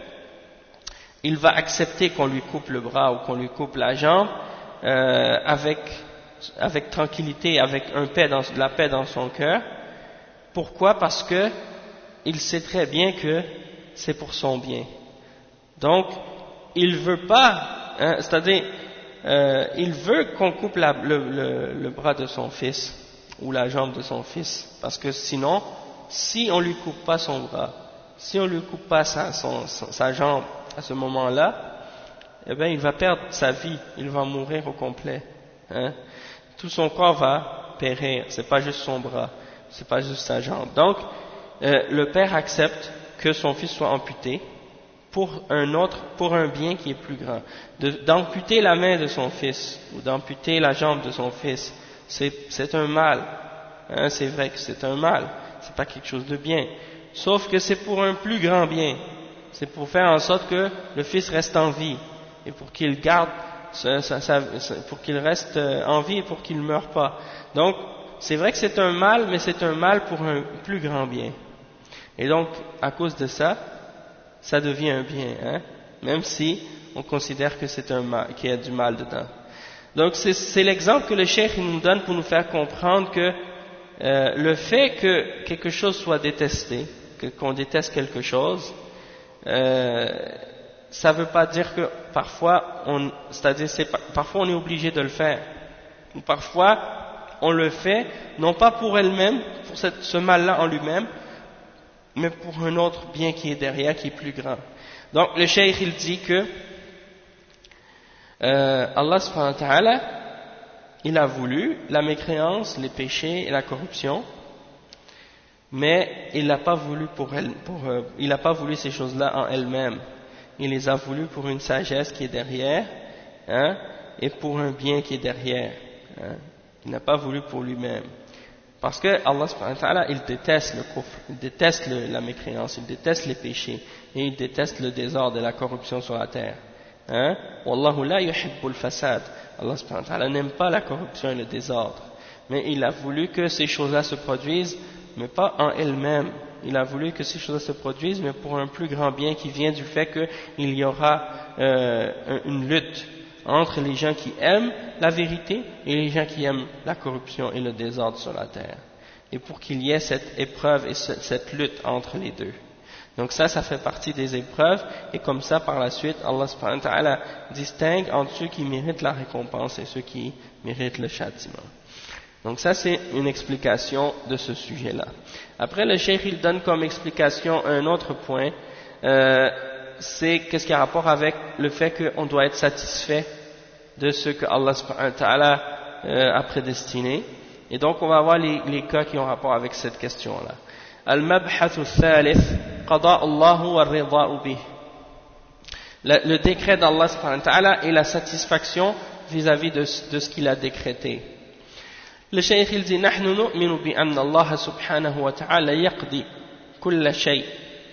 il va accepter qu'on lui coupe le bras ou qu'on lui coupe la jambe euh, avec, avec tranquillité, avec un paix dans, la paix dans son cœur. Pourquoi? Parce que il sait très bien que c'est pour son bien. Donc, il veut pas, hein, c'est-à-dire, euh, il veut qu'on coupe la, le, le, le bras de son fils ou la jambe de son fils, parce que sinon, si on lui coupe pas son bras, si on lui coupe pas sa, son, sa jambe à ce moment-là, eh bien, il va perdre sa vie, il va mourir au complet. Hein. Tout son corps va périr. C'est pas juste son bras, c'est pas juste sa jambe. Donc, euh, le père accepte que son fils soit amputé pour un autre, pour un bien qui est plus grand. D'amputer la main de son fils ou d'amputer la jambe de son fils, c'est un mal. Hein, c'est vrai que c'est un mal. C'est pas quelque chose de bien. Sauf que c'est pour un plus grand bien. C'est pour faire en sorte que le fils reste en vie et pour qu'il garde, sa, sa, sa, pour qu'il reste en vie et pour qu'il ne meure pas. Donc, c'est vrai que c'est un mal, mais c'est un mal pour un plus grand bien. Et donc, à cause de ça, ça devient un bien, hein, même si on considère que c'est un mal, qu'il y a du mal dedans. Donc, c'est l'exemple que le cheikh nous donne pour nous faire comprendre que euh, le fait que quelque chose soit détesté, qu'on déteste quelque chose, euh, ça ne veut pas dire que parfois, on, c'est-à-dire c'est, parfois on est obligé de le faire, ou parfois on le fait non pas pour elle-même, pour cette, ce mal-là en lui-même, mais pour un autre bien qui est derrière, qui est plus grand. Donc le cheikh il dit que euh, Allah subhanahu wa ta'ala, il a voulu la mécréance, les péchés et la corruption, mais il n'a pas voulu pour elle, pour, euh, il n'a pas voulu ces choses-là en elles-mêmes. Il les a voulu pour une sagesse qui est derrière, hein, et pour un bien qui est derrière. Hein. Il n'a pas voulu pour lui-même. Parce que Allah subhanahu wa ta'ala, il déteste le kufr, il déteste le, la mécréance, il déteste les péchés, et il déteste le désordre et la corruption sur la terre. Hein? Wallahu la yuhibbul fasad. Allah subhanahu wa ta'ala n'aime pas la corruption et le désordre. Mais il a voulu que ces choses-là se produisent, mais pas en elles-mêmes. Il a voulu que ces choses-là se produisent, mais pour un plus grand bien qui vient du fait qu'il y aura euh, une lutte entre les gens qui aiment la vérité et les gens qui aiment la corruption et le désordre sur la terre. Et pour qu'il y ait cette épreuve et cette lutte entre les deux. Donc ça, ça fait partie des épreuves, et comme ça, par la suite, Allah subhanahu wa ta'ala distingue entre ceux qui méritent la récompense et ceux qui méritent le châtiment. Donc ça, c'est une explication de ce sujet-là. Après, le cheikh, il donne comme explication un autre point, euh, c'est qu'est-ce qui a rapport avec le fait qu'on doit être satisfait de ce que Allah subhanahu wa ta'ala euh, a prédestiné. Et donc, on va voir les, les cas qui ont rapport avec cette question-là. Al-mabhath al-thalith, qada Allah wa rida'u bih. Le décret d'Allah subhanahu wa ta'ala et la satisfaction vis-à-vis de, de ce qu'il a décrété. Le cheikh il dit نحن نؤمن بأن الله سبحانه وتعالى يقضي كل شيء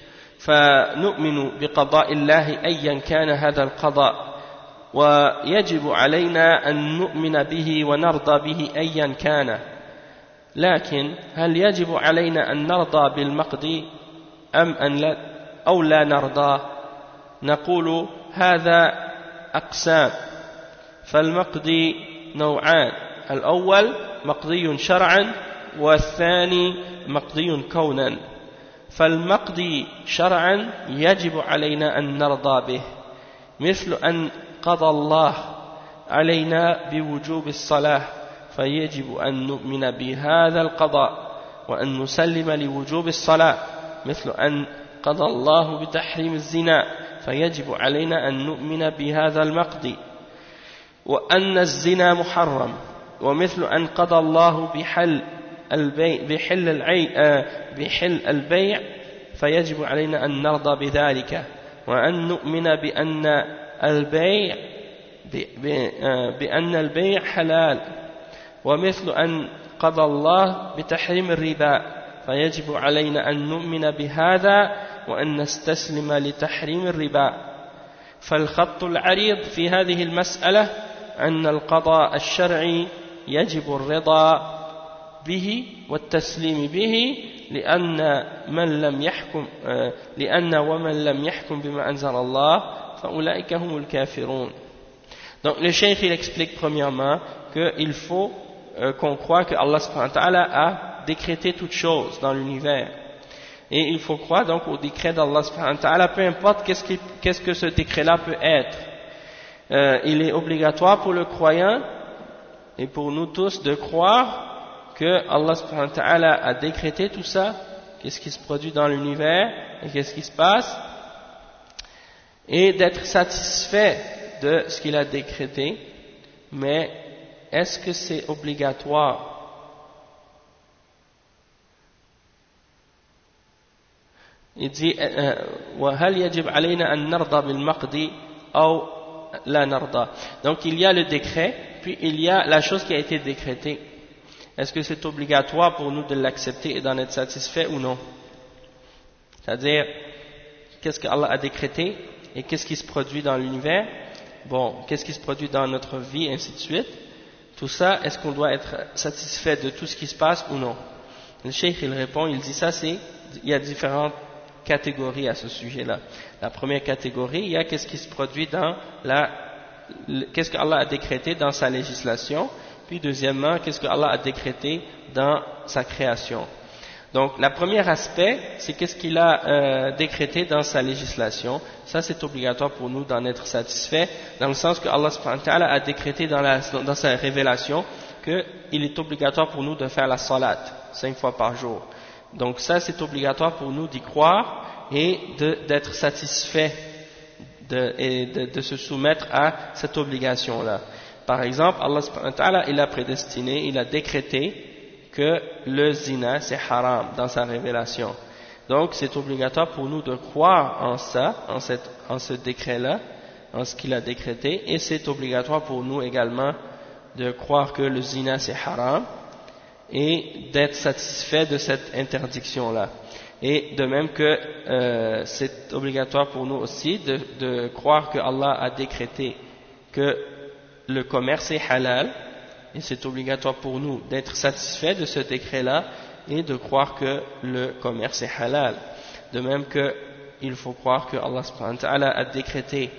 فنؤمن بقضاء الله أيا كان هذا القضاء ويجب علينا أن نؤمن به ونرضى به أيا كان لكن هل يجب علينا أن نرضى بالمقضي أم أن لا أو لا نرضى نقول هذا أقسام فالمقضي نوعان الأول مقضي شرعا والثاني مقضي كونا فالمقضي شرعا يجب علينا أن نرضى به مثل أن قضى الله علينا بوجوب الصلاة فيجب أن نؤمن بهذا القضاء وأن نسلم لوجوب الصلاة مثل أن قضى الله بتحريم الزنا فيجب علينا أن نؤمن بهذا المقضي وأن الزنا محرم ومثل أن قضى الله بحل البيع بحل العي بحل البيع فيجب علينا أن نرضى بذلك وأن نؤمن بأن البيع بأن البيع حلال ومثل أن قضى الله بتحريم الربا فيجب علينا أن نؤمن بهذا وأن نستسلم لتحريم الربا فالخط العريض في هذه المسألة أن القضاء الشرعي يجب الرضا به والتسليم به لأن من لم يحكم لأن ومن لم يحكم بما أنزل الله فأولئك هم الكافرون. Donc le cheikh il explique premièrement qu'il faut euh, qu'on croit que Allah subhanahu wa ta'ala a décrété toutes choses dans l'univers. Et il faut croire donc au décret d'Allah subhanahu wa ta'ala, peu importe qu'est-ce, qui, qu'est-ce que ce décret-là peut être. Euh, il est obligatoire pour le croyant et pour nous tous de croire que Allah subhanahu wa ta'ala a décrété tout ça, qu'est-ce qui se produit dans l'univers et qu'est-ce qui se passe, et d'être satisfait de ce qu'il a décrété. Mais est-ce que c'est obligatoire? Il dit وهل يجب علينا أن نرضى بالمقضي أو لا نرضى. Donc il y a le décret, puis il y a la chose qui a été décrétée. Est-ce que c'est obligatoire pour nous de l'accepter et d'en être satisfait ou non? C'est-à-dire, qu'est-ce que Allah a décrété et qu'est-ce qui se produit dans l'univers? Bon, qu'est-ce qui se produit dans notre vie, ainsi de suite. Tout ça, est-ce qu'on doit être satisfait de tout ce qui se passe ou non? Le cheikh il répond, il dit ça, c'est, il y a différentes catégories à ce sujet-là. La première catégorie, il y a qu'est-ce qui se produit dans la, qu'est-ce que Allah a décrété dans sa législation. Puis deuxièmement, qu'est-ce que Allah a décrété dans sa création. Donc, le premier aspect, c'est qu'est-ce qu'il a euh, décrété dans sa législation. Ça, c'est obligatoire pour nous d'en être satisfait, dans le sens que Allah subhanahu wa ta'ala a décrété dans, la, dans sa révélation qu'il est obligatoire pour nous de faire la salat, cinq fois par jour. Donc ça, c'est obligatoire pour nous d'y croire et d'être satisfait de, et de, de se soumettre à cette obligation-là. Par exemple, Allah subhanahu wa ta'ala, il a prédestiné, il a décrété que le zina c'est haram dans sa révélation. Donc c'est obligatoire pour nous de croire en ça, en, cette, en ce décret-là, en ce qu'il a décrété, et c'est obligatoire pour nous également de croire que le zina c'est haram et d'être satisfait de cette interdiction-là. Et de même que euh, c'est obligatoire pour nous aussi de, de croire que Allah a décrété que le commerce est halal. Et c'est obligatoire pour nous d'être satisfait de ce décret-là et de croire que le commerce est halal. De même qu'il faut croire que Allah subhanahu wa ta'ala a décrété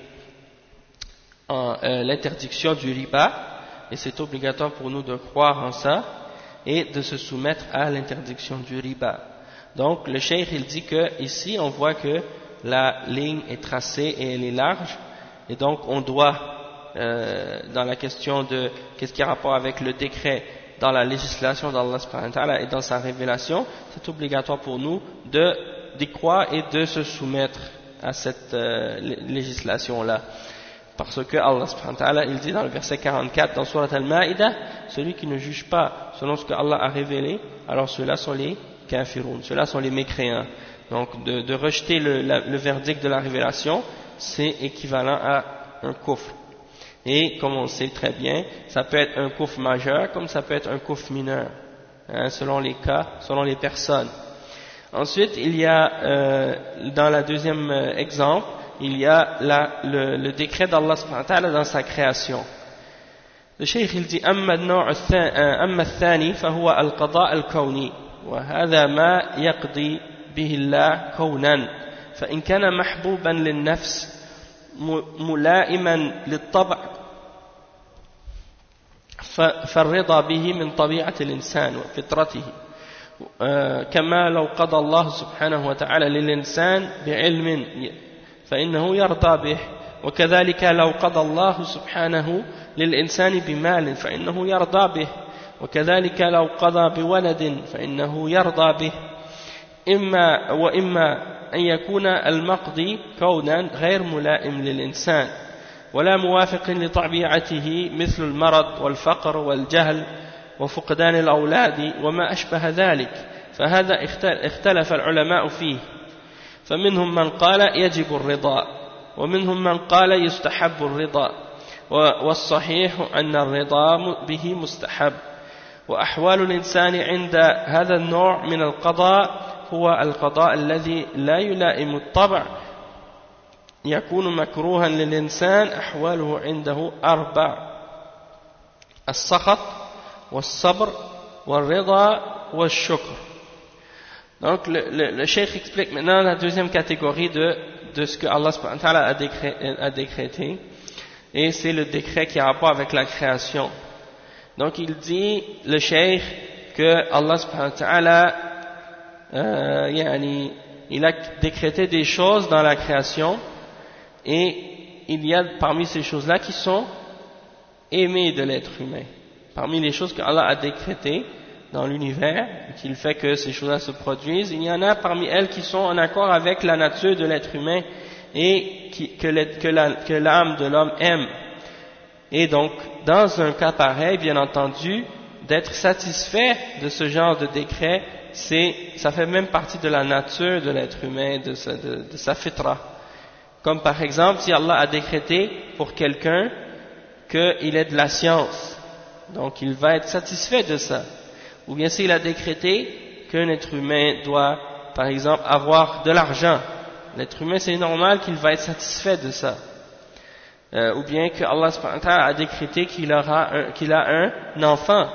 euh, l'interdiction du riba, et c'est obligatoire pour nous de croire en ça et de se soumettre à l'interdiction du riba. Donc le cheikh il dit que ici on voit que la ligne est tracée et elle est large, et donc on doit Euh, dans la question de qu'est-ce qui a rapport avec le décret dans la législation d'Allah subhanahu wa ta'ala et dans sa révélation, c'est obligatoire pour nous de d'y croire et de se soumettre à cette euh, législation-là. Parce que Allah subhanahu wa ta'ala, il dit dans le verset quarante-quatre dans Surat Al-Ma'idah, celui qui ne juge pas selon ce que Allah a révélé, alors ceux-là sont les kafiroun, ceux-là sont les mécréants. Donc de, de rejeter le, la, le verdict de la révélation, c'est équivalent à un kufr. Et comme on sait très bien, ça peut être un kufr majeur comme ça peut être un kufr mineur, hein, selon les cas, selon les personnes. Ensuite, il y a, euh, dans la deuxième euh, exemple, il y a la, le, le décret d'Allah subhanahu wa ta'ala dans sa création. Le cheikh il dit أما النوع أما الثاني فهو القضاء الكوني وهذا ما يقضي به الله كونا فإن كان محبوبا للنفس ملائما للطبع فالرضا به من طبيعة الإنسان وفطرته كما لو قضى الله سبحانه وتعالى للإنسان بعلم فإنه يرضى به وكذلك لو قضى الله سبحانه للإنسان بمال فإنه يرضى به وكذلك لو قضى بولد فإنه يرضى به إما وإما أن يكون المقضي كونا غير ملائم للإنسان ولا موافق لطبيعته مثل المرض والفقر والجهل وفقدان الأولاد وما أشبه ذلك فهذا اختلف العلماء فيه فمنهم من قال يجب الرضا ومنهم من قال يستحب الرضا والصحيح أن الرضا به مستحب وأحوال الإنسان عند هذا النوع من القضاء هو القضاء الذي لا يلائم الطبع يكون مكروها للإنسان أحواله عنده أربع السخط والصبر والرضا والشكر. Donc le, le, le cheikh explique maintenant la deuxième catégorie de, de ce que Allah subhanahu wa ta'ala a, décré, a décrété, et c'est le décret qui a rapport avec la création. Donc il dit, le cheikh, que Allah subhanahu wa ta'ala euh, yani, il a décrété des choses dans la création, et il y a parmi ces choses-là qui sont aimées de l'être humain. Parmi les choses que Allah a décrétées dans l'univers, qu'il fait que ces choses-là se produisent, il y en a parmi elles qui sont en accord avec la nature de l'être humain et qui, que, que, la, que l'âme de l'homme aime. Et donc, dans un cas pareil, bien entendu, d'être satisfait de ce genre de décret, c'est, ça fait même partie de la nature de l'être humain, de sa, de, de sa fitra. Comme par exemple, si Allah a décrété pour quelqu'un qu'il ait de la science, donc il va être satisfait de ça. Ou bien s'il a décrété qu'un être humain doit, par exemple, avoir de l'argent, l'être humain c'est normal qu'il va être satisfait de ça. Euh, ou bien que Allah subhanahu wa ta'ala a décrété qu'il aura un, qu'il a un enfant,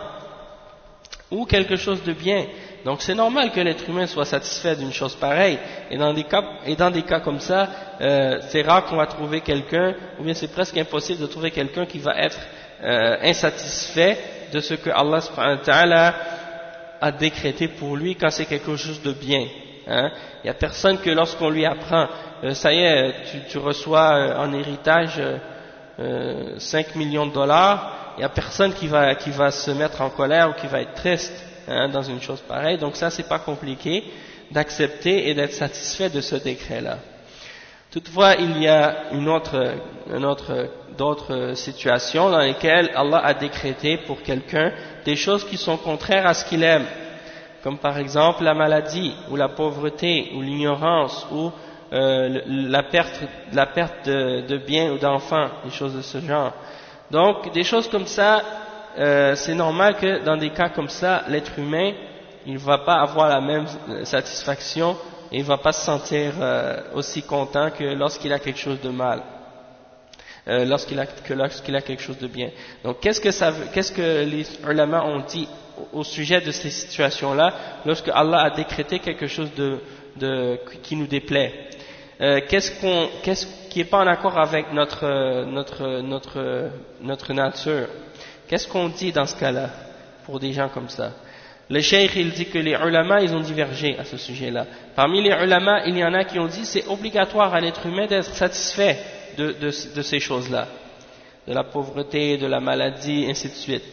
ou quelque chose de bien. Donc c'est normal que l'être humain soit satisfait d'une chose pareille. Et dans des cas, et dans des cas comme ça, euh, c'est rare qu'on va trouver quelqu'un, ou bien c'est presque impossible de trouver quelqu'un qui va être euh, insatisfait de ce que Allah subhanahu wa ta'ala a décrété pour lui quand c'est quelque chose de bien. Hein. Il n'y a personne que lorsqu'on lui apprend, euh, ça y est, tu, tu reçois euh, en héritage euh, cinq millions de dollars, il n'y a personne qui va, qui va se mettre en colère ou qui va être triste hein, dans une chose pareille. Donc ça, c'est pas compliqué d'accepter et d'être satisfait de ce décret-là. Toutefois, il y a une autre, une autre, d'autres situations dans lesquelles Allah a décrété pour quelqu'un des choses qui sont contraires à ce qu'il aime, comme par exemple la maladie, ou la pauvreté, ou l'ignorance, ou euh, la perte, la perte de, de biens ou d'enfants, des choses de ce genre. Donc, des choses comme ça, euh, c'est normal que dans des cas comme ça, l'être humain, il ne va pas avoir la même satisfaction et il ne va pas se sentir euh, aussi content que lorsqu'il a quelque chose de mal, euh, lorsqu'il a, que lorsqu'il a quelque chose de bien. Donc qu'est-ce que ça veut, qu'est-ce que les ulama ont dit au, au sujet de ces situations-là, lorsque Allah a décrété quelque chose de, de, qui nous déplaît? Euh, qu'est-ce qu'on, qu'est-ce qui n'est pas en accord avec notre, notre, notre, notre nature? Qu'est-ce qu'on dit dans ce cas-là pour des gens comme ça? Le cheikh, il dit que les ulama, ils ont divergé à ce sujet-là. Parmi les ulama, il y en a qui ont dit c'est obligatoire à l'être humain d'être satisfait de, de, de ces choses-là, de la pauvreté, de la maladie, ainsi de suite.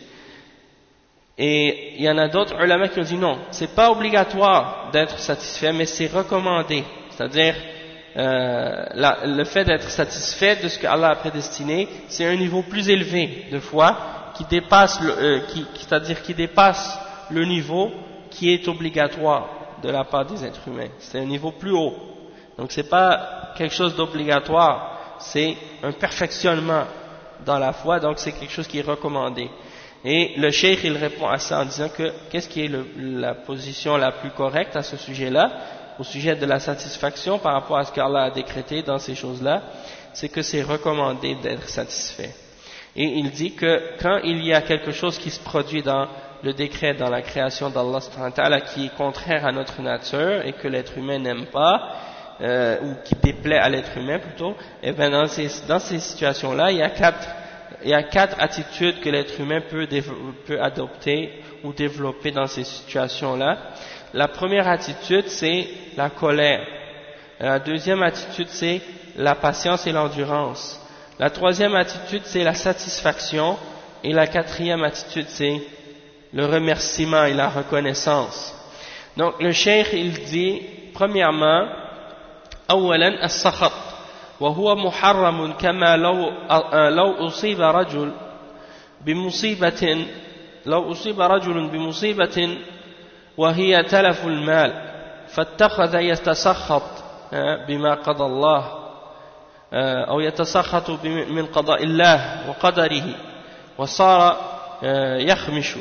Et il y en a d'autres ulama qui ont dit non, c'est pas obligatoire d'être satisfait, mais c'est recommandé. C'est-à-dire, euh, la, le fait d'être satisfait de ce que Allah a prédestiné, c'est un niveau plus élevé de foi qui dépasse, le, euh, qui, c'est-à-dire qui dépasse le niveau qui est obligatoire de la part des êtres humains. C'est un niveau plus haut. Donc c'est pas quelque chose d'obligatoire, c'est un perfectionnement dans la foi, donc c'est quelque chose qui est recommandé. Et le cheikh il répond à ça en disant que qu'est-ce qui est le, la position la plus correcte à ce sujet-là, au sujet de la satisfaction par rapport à ce qu'Allah a décrété dans ces choses-là, c'est que c'est recommandé d'être satisfait. Et il dit que quand il y a quelque chose qui se produit dans le décret, dans la création d'Allah subhanahu wa ta'ala qui est contraire à notre nature et que l'être humain n'aime pas, euh, ou qui déplaît à l'être humain plutôt, et bien dans ces, dans ces situations-là, il y a quatre, il y a quatre attitudes que l'être humain peut, peut adopter ou développer dans ces situations-là. La première attitude, c'est la colère. La deuxième attitude, c'est la patience et l'endurance. La troisième attitude, c'est la satisfaction. Et la quatrième attitude, c'est le remerciement et la reconnaissance. Donc le cheikh il dit premièrement أولا السخط وهو محرم كما لو لو أصيب رجل بمصيبة لو أصيب رجل بمصيبة وهي تلف المال فاتخذ يتسخط بما قضى الله أو يتسخط من قضاء الله وقدره وصار يخمش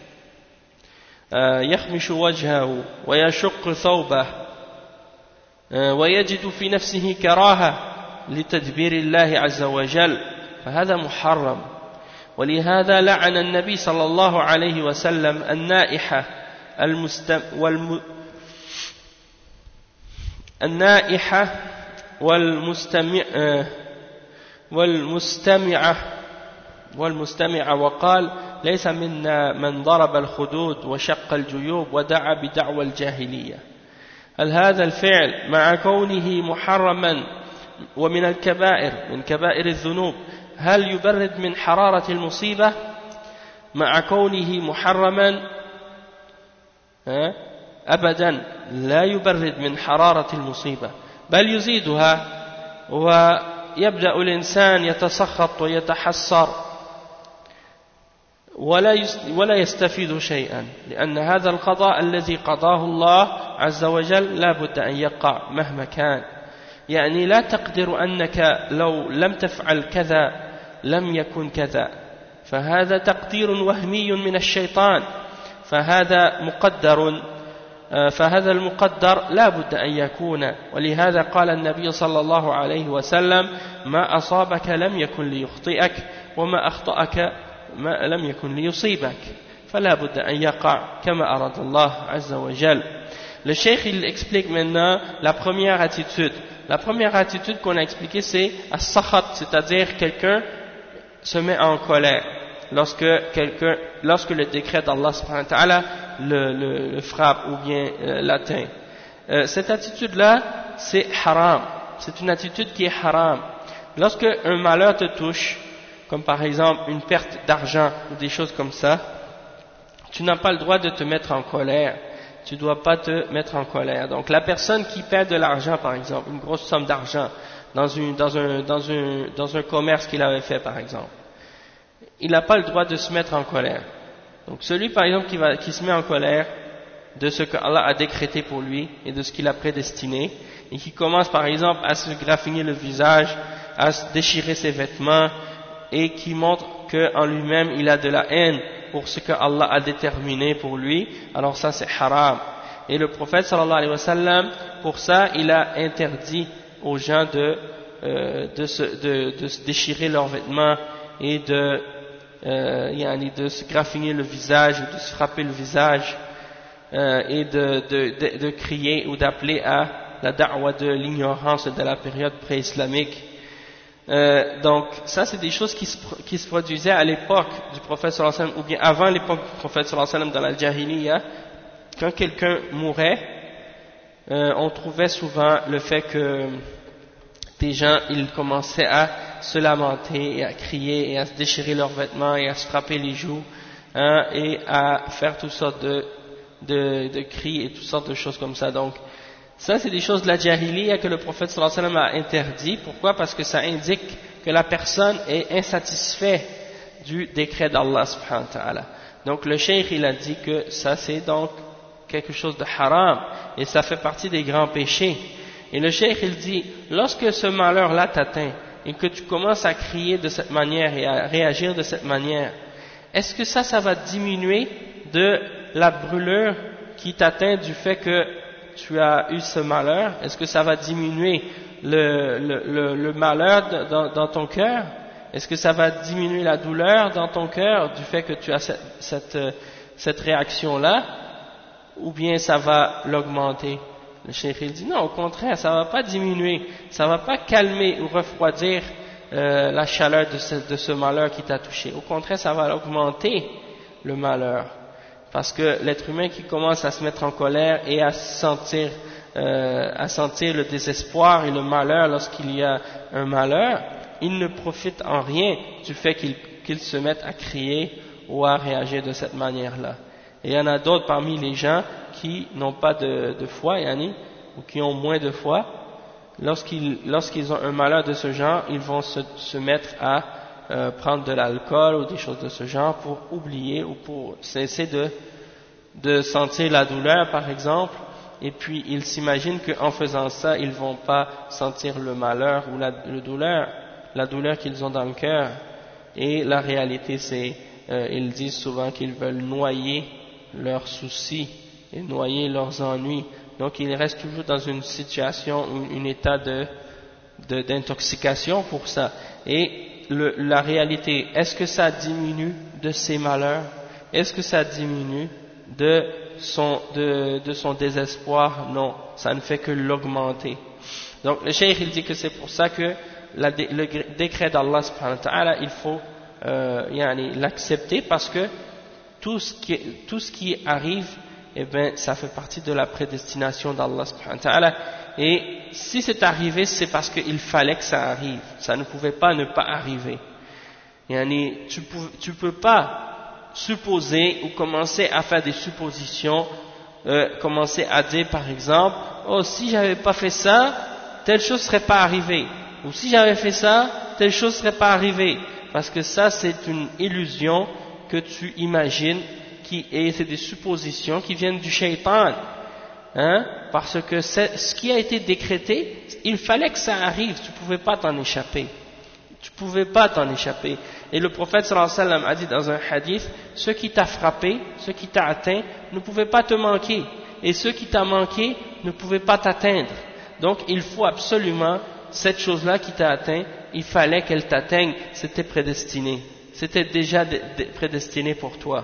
يخمش وجهه ويشق ثوبه ويجد في نفسه كراهة لتدبير الله عز وجل فهذا محرم. ولهذا لعن النبي صلى الله عليه وسلم النائحة المستم والم النائحة والمستمع والمستمعة والمستمعة وقال ليس منا من ضرب الخدود وشق الجيوب ودعا بدعوى الجاهلية. هل هذا الفعل مع كونه محرما ومن الكبائر من كبائر الذنوب هل يبرد من حرارة المصيبة مع كونه محرما؟ أبدا لا يبرد من حرارة المصيبة بل يزيدها ويبدأ الإنسان يتسخط ويتحسر ولا ولا يستفيد شيئا لأن هذا القضاء الذي قضاه الله عز وجل لا بد أن يقع مهما كان. يعني لا تقدر أنك لو لم تفعل كذا لم يكن كذا فهذا تقدير وهمي من الشيطان فهذا مقدر فهذا المقدر لا بد أن يكون. ولهذا قال النبي صلى الله عليه وسلم ما أصابك لم يكن ليخطئك وما أخطأك ما لم يكن ليصيبك فلا بد أن يقع كما أراد الله عز وجل. Le cheikh il explique maintenant la première attitude. La première attitude qu'on a expliquée c'est as-sakhat, c'est-à-dire quelqu'un se met en colère lorsque quelqu'un, lorsque le décret d'Allah subhanahu wa ta'ala le, le, le frappe ou bien euh, l'atteint. Euh, cette attitude-là, c'est haram. C'est une attitude qui est haram. Lorsque un malheur te touche, comme par exemple une perte d'argent ou des choses comme ça, tu n'as pas le droit de te mettre en colère. Tu ne dois pas te mettre en colère. Donc la personne qui perd de l'argent, par exemple, une grosse somme d'argent dans, une, dans, un, dans, un, dans un commerce qu'il avait fait, par exemple, il n'a pas le droit de se mettre en colère. Donc celui, par exemple, qui, va, qui se met en colère de ce que Allah a décrété pour lui et de ce qu'il a prédestiné, et qui commence, par exemple, à se graffiner le visage, à se déchirer ses vêtements, et qui montre qu'en lui-même, il a de la haine pour ce que Allah a déterminé pour lui, alors ça c'est haram. Et le prophète sallallahu alayhi wa sallam, pour ça, il a interdit aux gens de, euh, de, se, de, de se déchirer leurs vêtements et de, euh, yani de se graffiner le visage ou de se frapper le visage euh, et de, de, de, de crier ou d'appeler à la da'wa de l'ignorance de la période pré-islamique. Euh, donc ça c'est des choses qui se, qui se produisaient à l'époque du prophète sallallahu alayhi wa sallam ou bien avant l'époque du prophète sallallahu alayhi wa sallam dans la jahiliya. Quand quelqu'un mourait, euh, on trouvait souvent le fait que des gens ils commençaient à se lamenter et à crier et à se déchirer leurs vêtements et à se frapper les joues hein, et à faire toutes sortes de, de, de cris et toutes sortes de choses comme ça. Donc ça c'est des choses de la jahiliya que le prophète sallallahu alayhi wa sallam a interdit. Pourquoi? Parce que ça indique que la personne est insatisfaite du décret d'Allah subhanahu wa ta'ala. Donc le cheikh il a dit que ça c'est donc quelque chose de haram et ça fait partie des grands péchés. Et le cheikh il dit, lorsque ce malheur là t'atteint et que tu commences à crier de cette manière et à réagir de cette manière, est-ce que ça, ça va diminuer de la brûlure qui t'atteint du fait que tu as eu ce malheur? Est-ce que ça va diminuer le, le, le, le malheur dans, dans ton cœur? Est-ce que ça va diminuer la douleur dans ton cœur du fait que tu as cette, cette, cette réaction-là? Ou bien ça va l'augmenter? Le cheikh il dit non, au contraire, ça ne va pas diminuer, ça ne va pas calmer ou refroidir euh, la chaleur de ce, de ce malheur qui t'a touché. Au contraire, ça va augmenter le malheur. Parce que l'être humain qui commence à se mettre en colère et à sentir, euh, à sentir le désespoir et le malheur lorsqu'il y a un malheur, il ne profite en rien du fait qu'il qu'il se mette à crier ou à réagir de cette manière-là. Et il y en a d'autres parmi les gens qui n'ont pas de, de foi, yani, ou qui ont moins de foi. Lorsqu'ils lorsqu'ils ont un malheur de ce genre, ils vont se, se mettre à euh, prendre de l'alcool ou des choses de ce genre pour oublier ou pour cesser de, de sentir la douleur, par exemple, et puis ils s'imaginent qu'en faisant ça, ils ne vont pas sentir le malheur ou la, le douleur, la douleur qu'ils ont dans le cœur. Et la réalité, c'est, euh, ils disent souvent qu'ils veulent noyer leurs soucis et noyer leurs ennuis. Donc ils restent toujours dans une situation, un état de, de, d'intoxication pour ça. Et le, la réalité, est-ce que ça diminue de ses malheurs? Est-ce que ça diminue de son, de, de son désespoir? Non, ça ne fait que l'augmenter. Donc le cheikh il dit que c'est pour ça que la, le décret d'Allah subhanahu wa ta'ala, il faut euh, yani, l'accepter, parce que tout ce qui, tout ce qui arrive, eh bien, ça fait partie de la prédestination d'Allah subhanahu wa ta'ala. Et si c'est arrivé, c'est parce qu'il fallait que ça arrive. Ça ne pouvait pas ne pas arriver. Yani, tu ne peux pas supposer ou commencer à faire des suppositions, euh, commencer à dire par exemple, oh si j'avais pas fait ça, telle chose serait pas arrivée, ou si j'avais fait ça, telle chose serait pas arrivée, parce que ça c'est une illusion que tu imagines, qui et c'est des suppositions qui viennent du shaitan, hein, parce que ce qui a été décrété, il fallait que ça arrive, tu pouvais pas t'en échapper. Tu ne pouvais pas t'en échapper. Et le prophète sallallahu alayhi wa sallam a dit dans un hadith, ce qui t'a frappé, ce qui t'a atteint, ne pouvait pas te manquer. Et ce qui t'a manqué ne pouvait pas t'atteindre. Donc il faut absolument, cette chose-là qui t'a atteint, il fallait qu'elle t'atteigne, c'était prédestiné. C'était déjà prédestiné pour toi.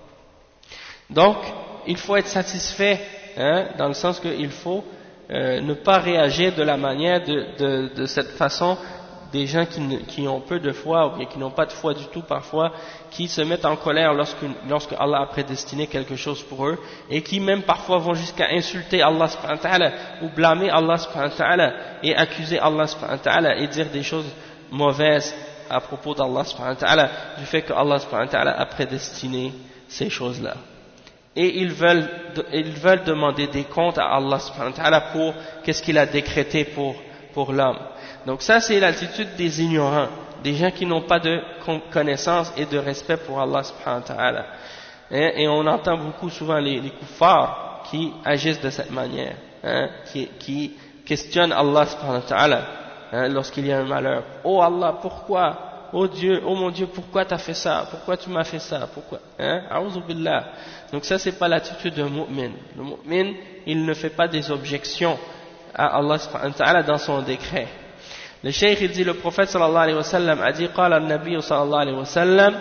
Donc, il faut être satisfait, hein, dans le sens qu'il faut euh, ne pas réagir de la manière, de, de, de cette façon, des gens qui, ne, qui ont peu de foi, ou bien qui n'ont pas de foi du tout parfois, qui se mettent en colère lorsque, lorsque Allah a prédestiné quelque chose pour eux, et qui même parfois vont jusqu'à insulter Allah subhanahu wa ta'ala, ou blâmer Allah subhanahu wa ta'ala, et accuser Allah subhanahu wa ta'ala, et dire des choses mauvaises à propos d'Allah subhanahu wa ta'ala, du fait que Allah subhanahu wa ta'ala a prédestiné ces choses-là. Et ils veulent, ils veulent demander des comptes à Allah subhanahu wa ta'ala pour qu'est-ce qu'il a décrété pour, pour l'homme. Donc ça c'est l'attitude des ignorants, des gens qui n'ont pas de connaissance et de respect pour Allah subhanahu wa ta'ala. Et, et on entend beaucoup souvent les, les kuffars qui agissent de cette manière, hein, qui, qui questionnent Allah subhanahu wa ta'ala, hein, lorsqu'il y a un malheur. Oh Allah, pourquoi? Oh Dieu, oh mon Dieu, pourquoi tu as fait ça? Pourquoi tu m'as fait ça? Pourquoi? Hein? A'udhu billah. Donc ça c'est pas l'attitude d'un mu'min. Le mu'min, il ne fait pas des objections à Allah subhanahu wa ta'ala dans son décret. Le cheikh il dit, le prophète sallallahu alayhi wa sallam a dit, قال النبي صلى الله عليه وسلم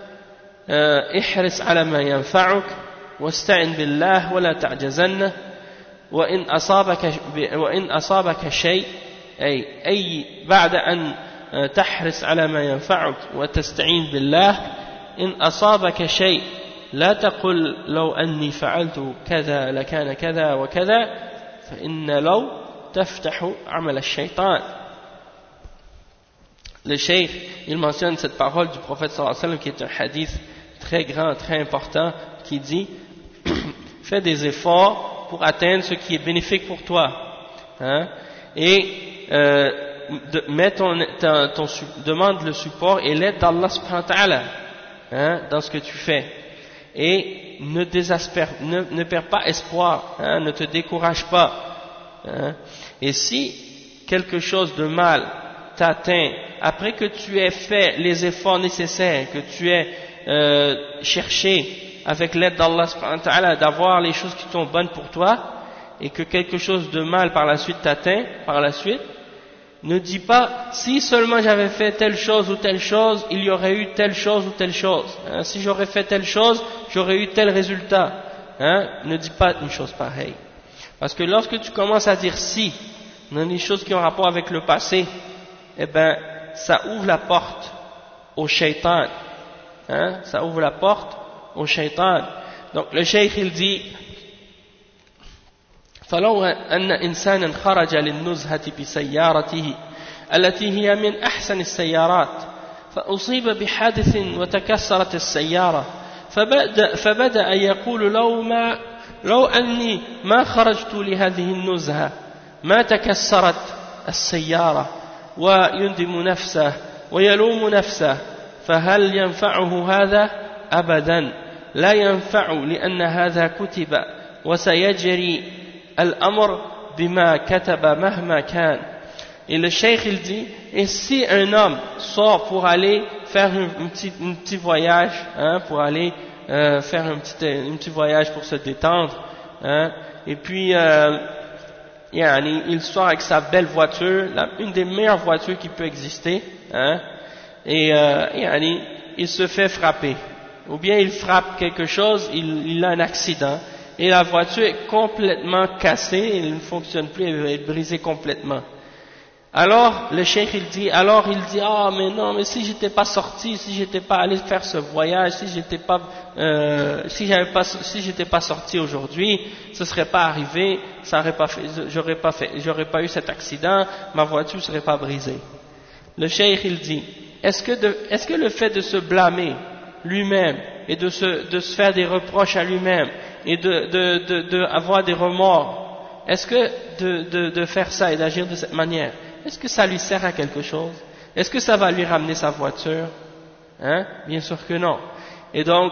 احرص على ما ينفعك واستعن بالله ولا تعجزن وإن أصابك وإن أصابك شيء أي أي بعد أن تحرص على ما ينفعك وتستعين بالله إن أصابك شيء لا تقل لو أني فعلت كذا لكان كذا وكذا فإن لو تفتح عمل الشيطان. Le cheikh, il mentionne cette parole du prophète sallallahu alayhi wa sallam qui est un hadith très grand, très important, qui dit fais des efforts pour atteindre ce qui est bénéfique pour toi, hein, et euh, de, mets ton, ton, ton, demande le support et l'aide d'Allah subhanahu wa ta'ala, hein, dans ce que tu fais, et ne désespère, ne, ne perds pas espoir, hein, ne te décourage pas, hein, et si quelque chose de mal t'atteint après que tu aies fait les efforts nécessaires, que tu aies euh, cherché avec l'aide d'Allah subhanahu wa ta'ala d'avoir les choses qui sont bonnes pour toi, et que quelque chose de mal par la suite t'atteint, par la suite, ne dis pas si seulement j'avais fait telle chose ou telle chose, il y aurait eu telle chose ou telle chose, hein, si j'aurais fait telle chose, j'aurais eu tel résultat, hein, ne dis pas une chose pareille, parce que lorsque tu commences à dire si dans les choses qui ont rapport avec le passé, eh ben ça ouvre la porte au shaitan, hein, ça ouvre la porte au shaitan. Donc le cheikh il dit فلو أن إنسانا خرج للنزهة بسيارته التي هي من أحسن السيارات فأصيب بحادث وتكسرت السيارة فبدأ, فبدأ يقول لو, ما لو أني ما خرجت لهذه النزهة ما تكسرت السيارة ويندم نفسه ويلوم نفسه فهل ينفعه هذا؟ أبدا لا ينفع، لأن هذا كتب وسيجري al-amr bima kataba mahma kan. Et le cheikh il dit, et si un homme sort pour aller faire un, un, petit, un petit voyage, hein, pour aller euh, faire un petit, un petit voyage pour se détendre, hein, et puis euh, yani, il sort avec sa belle voiture, la, une des meilleures voitures qui peut exister, hein, et euh, yani, il se fait frapper, ou bien il frappe quelque chose, il, il a un accident, et la voiture est complètement cassée, elle ne fonctionne plus, elle est brisée complètement. Alors, le cheikh il dit, alors il dit, ah, mais non, mais si j'étais pas sorti, si j'étais pas allé faire ce voyage, si j'étais pas, euh, si j'avais pas, si j'étais pas sorti aujourd'hui, ce serait pas arrivé, ça aurait pas fait, j'aurais pas fait, j'aurais pas eu cet accident, ma voiture serait pas brisée. Le cheikh il dit, est-ce que de, est-ce que le fait de se blâmer lui-même et de se, de se faire des reproches à lui-même et de, de, de, de avoir des remords, est-ce que de, de, de faire ça et d'agir de cette manière, est-ce que ça lui sert à quelque chose? Est-ce que ça va lui ramener sa voiture? Hein? Bien sûr que non. Et donc,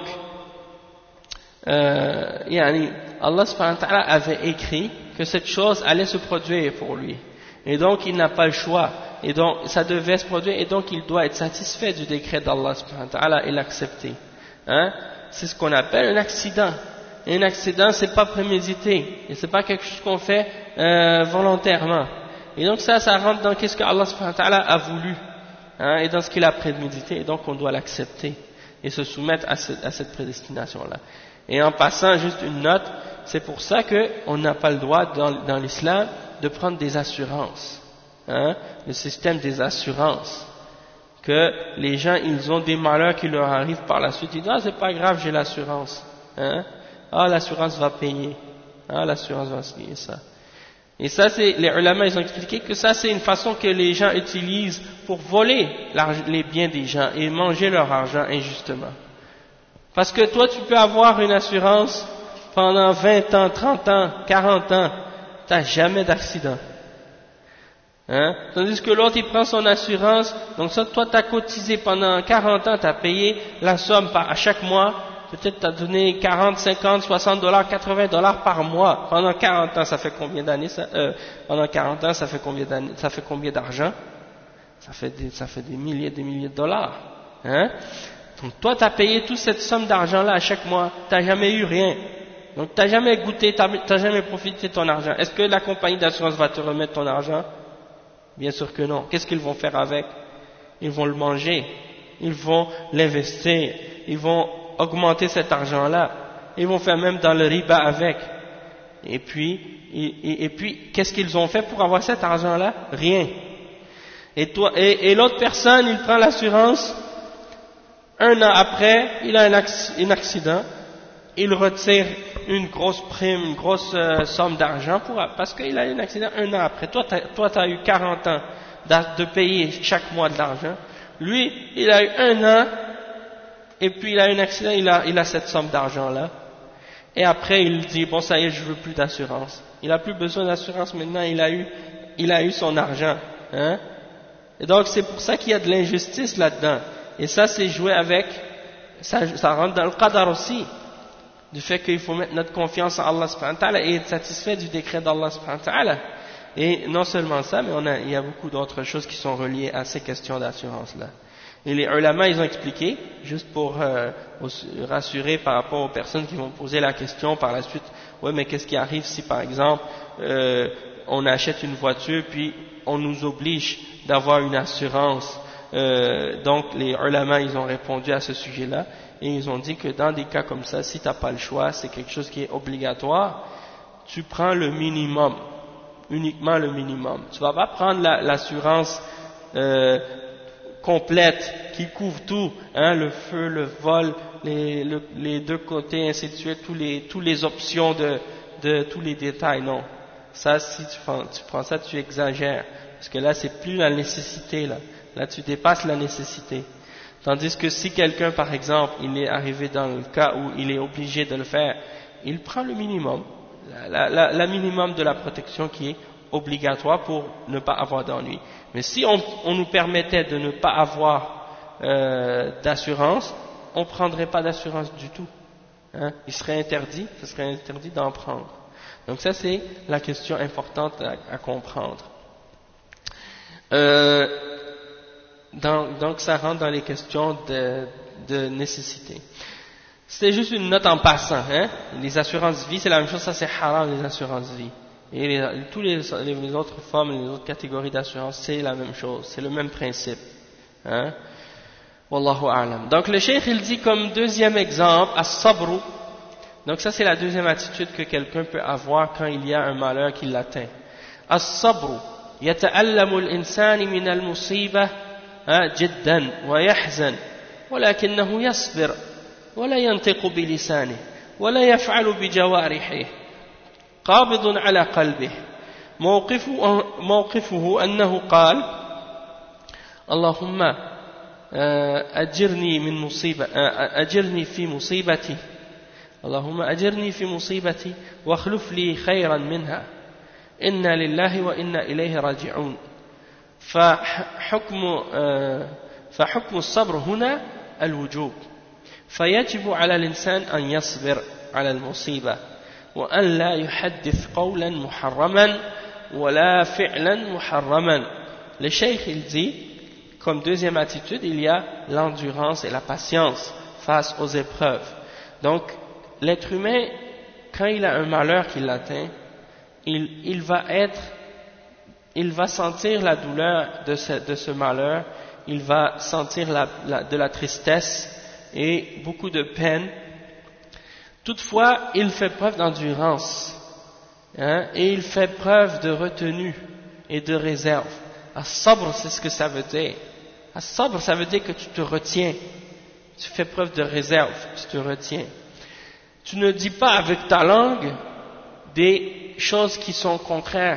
euh, yani, Allah subhanahu wa ta'ala avait écrit que cette chose allait se produire pour lui. Et donc, il n'a pas le choix. Et donc, ça devait se produire. Et donc, il doit être satisfait du décret d'Allah subhanahu wa ta'ala et l'accepter. Hein? C'est ce qu'on appelle un accident. Et un accident, c'est pas prémédité. Et c'est pas quelque chose qu'on fait euh, volontairement. Et donc ça, ça rentre dans qu'est-ce que Allah subhanahu wa ta'ala a voulu, hein, et dans ce qu'il a prémédité, et donc on doit l'accepter et se soumettre à, ce, à cette prédestination-là. Et en passant juste une note, c'est pour ça qu'on n'a pas le droit dans, dans l'islam de prendre des assurances, hein, le système des assurances, que les gens, ils ont des malheurs qui leur arrivent par la suite, ils disent, ah c'est pas grave, j'ai l'assurance, hein, ah l'assurance va payer, ah l'assurance va se payer ça. Et ça, c'est, les ulama, ils ont expliqué que ça, c'est une façon que les gens utilisent pour voler les biens des gens et manger leur argent injustement. Parce que toi, tu peux avoir une assurance pendant vingt ans, trente ans, quarante ans, t'as jamais d'accident. Hein? Tandis que l'autre, il prend son assurance, donc ça, toi, t'as cotisé pendant quarante ans, t'as payé la somme par, à chaque mois, peut-être t'as donné quarante, cinquante, soixante dollars, quatre-vingts dollars par mois. Pendant quarante ans, ça fait combien d'années ça, euh, Pendant quarante ans, ça fait combien d'années, ça fait combien d'argent? Ça fait des, ça fait des milliers, des milliers de dollars. Hein? Donc toi, t'as payé toute cette somme d'argent-là à chaque mois. T'as jamais eu rien. Donc t'as jamais goûté, t'as, t'as jamais profité de ton argent. Est-ce que la compagnie d'assurance va te remettre ton argent? Bien sûr que non. Qu'est-ce qu'ils vont faire avec? Ils vont le manger. Ils vont l'investir. Ils vont augmenter cet argent-là. Ils vont faire même dans le riba avec. Et puis, et, et, et puis, qu'est-ce qu'ils ont fait pour avoir cet argent-là? Rien. Et toi, et, et l'autre personne, il prend l'assurance. Un an après, il a un, un accident. Il retire une grosse prime, une grosse euh, somme d'argent pour, parce qu'il a eu un accident un an après. Toi, tu as eu quarante ans de payer chaque mois de l'argent. Lui, il a eu un an. Et puis il a un accident, il a, il a cette somme d'argent-là. Et après il dit, bon ça y est, je veux plus d'assurance. Il a plus besoin d'assurance maintenant, il a eu, il a eu son argent. Hein? Et donc c'est pour ça qu'il y a de l'injustice là-dedans. Et ça c'est joué avec, ça, ça rentre dans le qadar aussi, du fait qu'il faut mettre notre confiance en Allah subhanahu wa ta'ala et être satisfait du décret d'Allah subhanahu wa ta'ala. Et non seulement ça, mais on a, il y a beaucoup d'autres choses qui sont reliées à ces questions d'assurance-là. Et les ulama, ils ont expliqué, juste pour euh, rassurer par rapport aux personnes qui vont poser la question par la suite, ouais mais qu'est-ce qui arrive si par exemple euh, on achète une voiture puis on nous oblige d'avoir une assurance, euh, donc les ulama ils ont répondu à ce sujet-là et ils ont dit que dans des cas comme ça, si tu n'as pas le choix, c'est quelque chose qui est obligatoire, tu prends le minimum, uniquement le minimum. Tu vas pas prendre l'assurance la, euh, complète qui couvre tout, hein, le feu, le vol, les, le, les deux côtés, ainsi de suite, tous les, tous les options de, de tous les détails, non. Ça, si tu prends, tu prends ça, tu exagères, parce que là, c'est plus la nécessité, là. Là, tu dépasses la nécessité. Tandis que si quelqu'un, par exemple, il est arrivé dans le cas où il est obligé de le faire, il prend le minimum, la, la, la minimum de la protection qui est obligatoire pour ne pas avoir d'ennui. Mais si on, on nous permettait de ne pas avoir euh, d'assurance, on ne prendrait pas d'assurance du tout. Hein? Il serait interdit, ce serait interdit d'en prendre. Donc ça c'est la question importante à, à comprendre. Euh, donc, donc ça rentre dans les questions de, de nécessité. C'était juste une note en passant, hein. Les assurances vie, c'est la même chose, ça c'est haram, les assurances vie. Et les, tous les, les autres formes, les autres catégories d'assurance, c'est la même chose, c'est le même principe, hein. Wallahu a'lam. Donc le cheikh il dit comme deuxième exemple, as-sabru. Donc ça c'est la deuxième attitude que quelqu'un peut avoir quand il y a un malheur qui l'atteint. As-sabru yata'allamu al-insani min al-musiba jiddan wa yahzan walakinahu yasbir ولا ينطق بلسانه ولا يفعل بجوارحه قابض على قلبه موقفه, موقفه أنه قال اللهم أجرني من مصيبة أجرني في مصيبتي اللهم أجرني في مصيبتي واخلف لي خيرا منها إنا لله وإنا إليه راجعون فحكم فحكم الصبر هنا الوجوب فيجب على الإنسان أن يصبر على المصيبة وأن لا يحدث قولا محرما ولا فعلا محرما. Le cheikh il dit, comme deuxième attitude, il y a l'endurance et la patience face aux épreuves. Donc, l'être humain, quand il a un malheur qui l'atteint, il, il va être, il va sentir la douleur de ce, de ce malheur, il va sentir la, la, de la tristesse et beaucoup de peine. Toutefois, il fait preuve d'endurance, hein, et il fait preuve de retenue et de réserve. As-sabr, c'est ce que ça veut dire. As-sabr, ça veut dire que tu te retiens, tu fais preuve de réserve, tu te retiens. Tu ne dis pas avec ta langue des choses qui sont contraires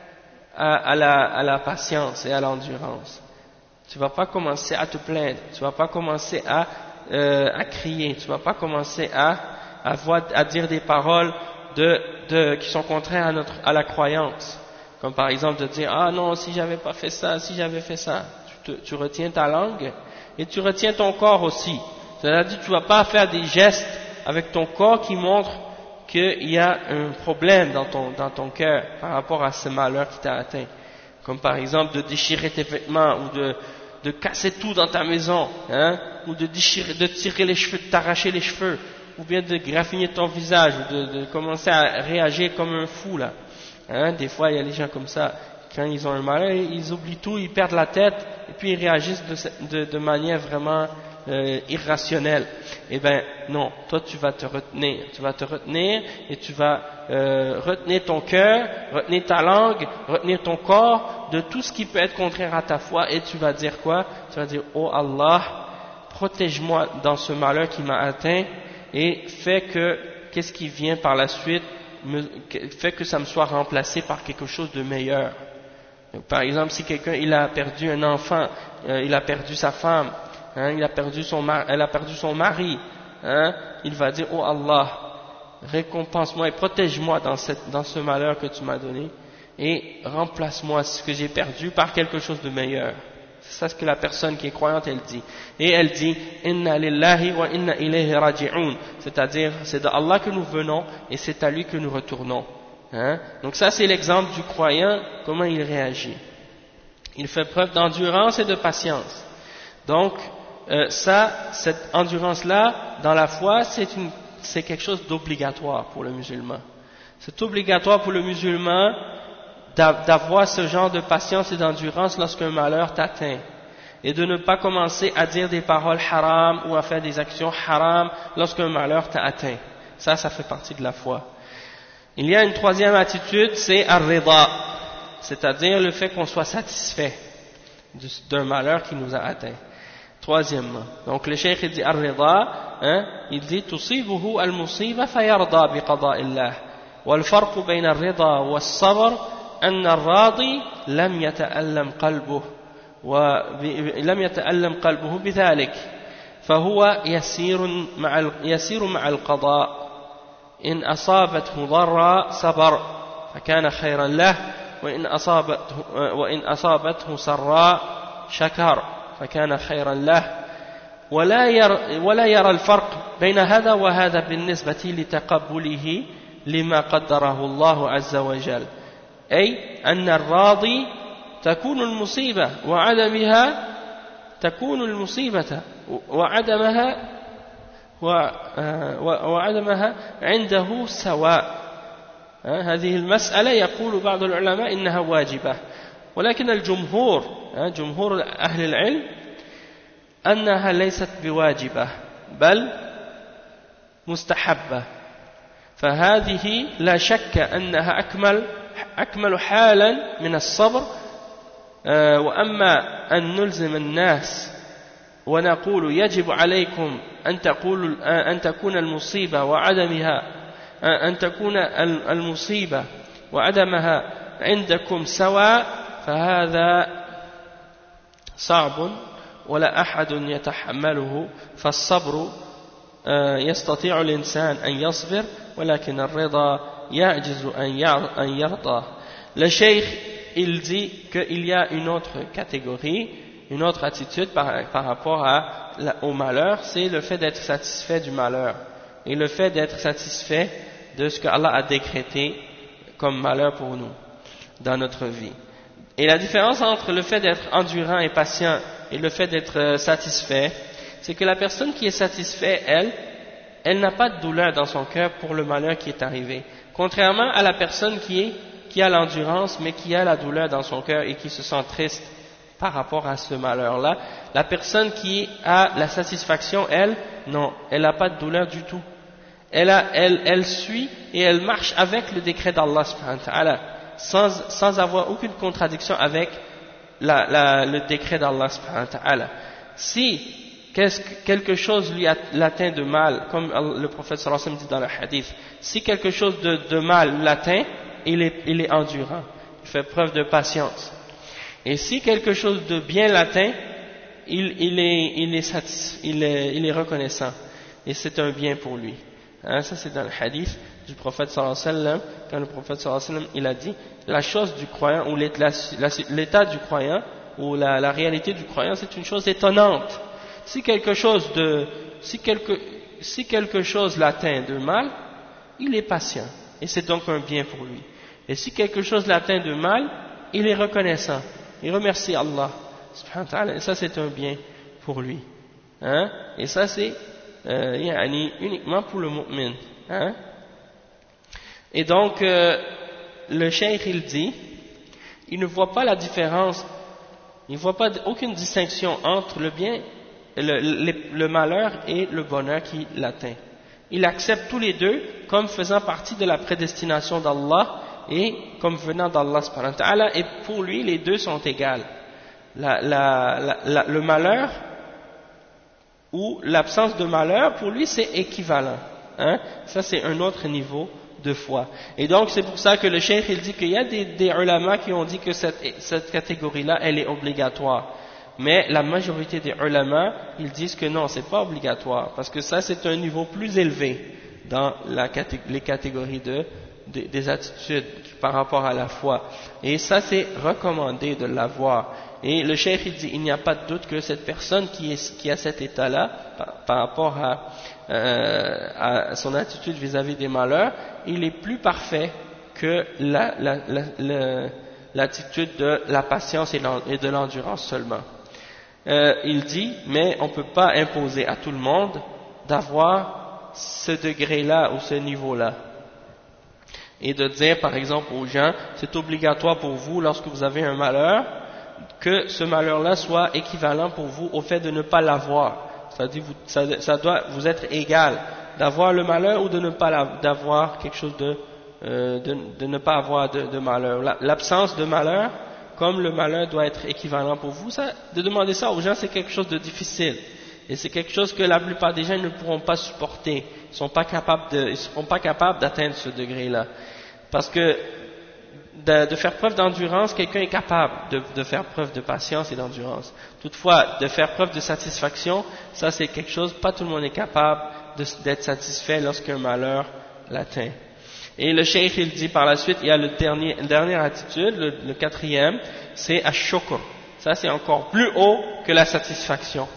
à, à, la, à la patience et à l'endurance. Tu ne vas pas commencer à te plaindre, tu ne vas pas commencer à Euh, à crier, tu ne vas pas commencer à, à, voir, à dire des paroles de, de, qui sont contraires à, notre, à la croyance, comme par exemple de dire ah non, si j'avais pas fait ça, si j'avais fait ça, tu, te, tu retiens ta langue et tu retiens ton corps aussi, c'est-à-dire tu ne vas pas faire des gestes avec ton corps qui montrent qu'il y a un problème dans ton, dans ton cœur par rapport à ce malheur qui t'a atteint, comme par exemple de déchirer tes vêtements ou de de casser tout dans ta maison, hein, ou de déchirer, de tirer les cheveux, de t'arracher les cheveux, ou bien de graffiner ton visage, ou de, de commencer à réagir comme un fou là. Hein, des fois il y a des gens comme ça, quand ils ont un malheur, ils oublient tout, ils perdent la tête, et puis ils réagissent de, de, de manière vraiment euh, irrationnelle. Eh bien non, toi tu vas te retenir, tu vas te retenir et tu vas euh, retenir ton cœur, retenir ta langue, retenir ton corps de tout ce qui peut être contraire à ta foi, et tu vas dire quoi? Tu vas dire oh Allah, protège-moi dans ce malheur qui m'a atteint et fais que qu'est-ce qui vient par la suite me, fait que ça me soit remplacé par quelque chose de meilleur. Donc, par exemple, si quelqu'un il a perdu un enfant, euh, il a perdu sa femme, hein, il a perdu son mari, elle a perdu son mari, hein, il va dire oh Allah, récompense-moi et protège-moi dans, cette, dans ce malheur que tu m'as donné et remplace-moi ce que j'ai perdu par quelque chose de meilleur. C'est ça ce que la personne qui est croyante elle dit. Et elle dit inna lillahi wa inna ilayhi raji'un, c'est-à-dire c'est de Allah que nous venons et c'est à lui que nous retournons. Hein? Donc ça c'est l'exemple du croyant, comment il réagit. Il fait preuve d'endurance et de patience. Donc euh, ça, cette endurance-là dans la foi, c'est une, c'est quelque chose d'obligatoire pour le musulman. C'est obligatoire pour le musulman d'avoir ce genre de patience et d'endurance lorsqu'un malheur t'atteint, et de ne pas commencer à dire des paroles haram ou à faire des actions haram lorsqu'un malheur t'a atteint. Ça, ça fait partie de la foi. Il y a une troisième attitude, c'est ar-rida, c'est-à-dire le fait qu'on soit satisfait d'un malheur qui nous a atteint. Troisièmement, donc le cheikh il dit ar-rida, hein, il dit tusibuhu al-musiba fayarda bi qada'illah, wal farqu bayna ar-rida was-sabr أن الراضي لم يتألم قلبه ولم يتألم قلبه بذلك فهو يسير مع يسير مع القضاء إن أصابته ضراء صبر فكان خيرا له وإن أصابته وإن أصابته سراء شكر فكان خيرا له ولا يرى ولا يرى الفرق بين هذا وهذا بالنسبة لتقبله لما قدره الله عز وجل أي أن الراضي تكون المصيبة وعدمها تكون المصيبة وعدمها وعدمها عنده سواء. هذه المسألة يقول بعض العلماء إنها واجبة، ولكن الجمهور جمهور أهل العلم أنها ليست بواجبة بل مستحبة، فهذه لا شك أنها أكمل أكمل حالا من الصبر. وأما أن نلزم الناس ونقول يجب عليكم أن تقولوا أن تكون المصيبة وعدمها أن تكون المصيبة وعدمها عندكم سواء، فهذا صعب ولا أحد يتحمله. فالصبر يستطيع الإنسان أن يصبر، ولكن الرضا يعجز أن يرضى. Le cheikh, il dit qu'il y a une autre catégorie, une autre attitude par, par rapport à, au malheur, c'est le fait d'être satisfait du malheur et le fait d'être satisfait de ce que Allah a décrété comme malheur pour nous dans notre vie. Et la différence entre le fait d'être endurant et patient et le fait d'être satisfait, c'est que la personne qui est satisfaite, elle, elle n'a pas de douleur dans son cœur pour le malheur qui est arrivé. Contrairement à la personne qui, est, qui a l'endurance, mais qui a la douleur dans son cœur et qui se sent triste par rapport à ce malheur-là, la personne qui a la satisfaction, elle, non, elle n'a pas de douleur du tout. Elle, a, elle, elle suit et elle marche avec le décret d'Allah subhanahu wa ta'ala, sans, sans avoir aucune contradiction avec la, la, le décret d'Allah subhanahu wa ta'ala. Si quelque chose lui l'atteint de mal, comme le prophète sallallahu alayhi wa sallam dit dans le hadith, si quelque chose de, de mal l'atteint, il est, il est endurant, il fait preuve de patience. Et si quelque chose de bien l'atteint, il, il, est, il, est satis, il, est, il est reconnaissant, et c'est un bien pour lui. Hein, ça c'est dans le hadith du prophète sallallahu alayhi wa sallam, quand le prophète sallallahu alayhi wa sallam il a dit, la chose du croyant, ou l'état du croyant, ou la, la réalité du croyant, c'est une chose étonnante. Si quelque chose de, si quelque, si quelque chose l'atteint de mal, il est patient, et c'est donc un bien pour lui. Et si quelque chose l'atteint de mal, il est reconnaissant, il remercie Allah, subhanahu wa ta'ala, et ça c'est un bien pour lui. Hein? Et ça c'est euh, yani, uniquement pour le mu'min. Hein? Et donc, euh, le cheikh il dit, il ne voit pas la différence, il ne voit pas aucune distinction entre le bien, le, le, le malheur et le bonheur qui l'atteint. Il accepte tous les deux comme faisant partie de la prédestination d'Allah et comme venant d'Allah subhanahu wa ta'ala, et pour lui les deux sont égales. La, la, la, la, le malheur ou l'absence de malheur, pour lui c'est équivalent. Hein? Ça c'est un autre niveau de foi. Et donc c'est pour ça que le cheikh il dit qu'il y a des, des ulama qui ont dit que cette, cette catégorie-là elle est obligatoire. Mais la majorité des ulama, ils disent que non, c'est pas obligatoire, parce que ça c'est un niveau plus élevé dans la catég les catégories de, de, des attitudes par rapport à la foi. Et ça c'est recommandé de l'avoir. Et le cheikh il dit, il n'y a pas de doute que cette personne qui, est, qui a cet état-là, par, par rapport à, euh, à son attitude vis-à-vis des malheurs, il est plus parfait que la, la, la, la, l'attitude de la patience et de l'endurance seulement. Euh, il dit, mais on ne peut pas imposer à tout le monde d'avoir ce degré-là ou ce niveau-là. Et de dire, par exemple, aux gens, c'est obligatoire pour vous, lorsque vous avez un malheur, que ce malheur-là soit équivalent pour vous au fait de ne pas l'avoir. C'est-à-dire, vous, ça, ça doit vous être égal d'avoir le malheur ou de ne pas d'avoir quelque chose de, euh, de, de ne pas avoir de, de malheur. L'absence de malheur, comme le malheur doit être équivalent pour vous, ça, de demander ça aux gens, c'est quelque chose de difficile. Et c'est quelque chose que la plupart des gens ne pourront pas supporter. Ils sont pas capables de, ils seront pas capables d'atteindre ce degré-là. Parce que de, de faire preuve d'endurance, quelqu'un est capable de, de faire preuve de patience et d'endurance. Toutefois, de faire preuve de satisfaction, ça c'est quelque chose, pas tout le monde est capable d'être satisfait lorsqu'un malheur l'atteint. Et le cheikh il dit par la suite, il y a le dernier, la dernière attitude, le, le quatrième, c'est ash-shukr. Ça c'est encore plus haut que la satisfaction.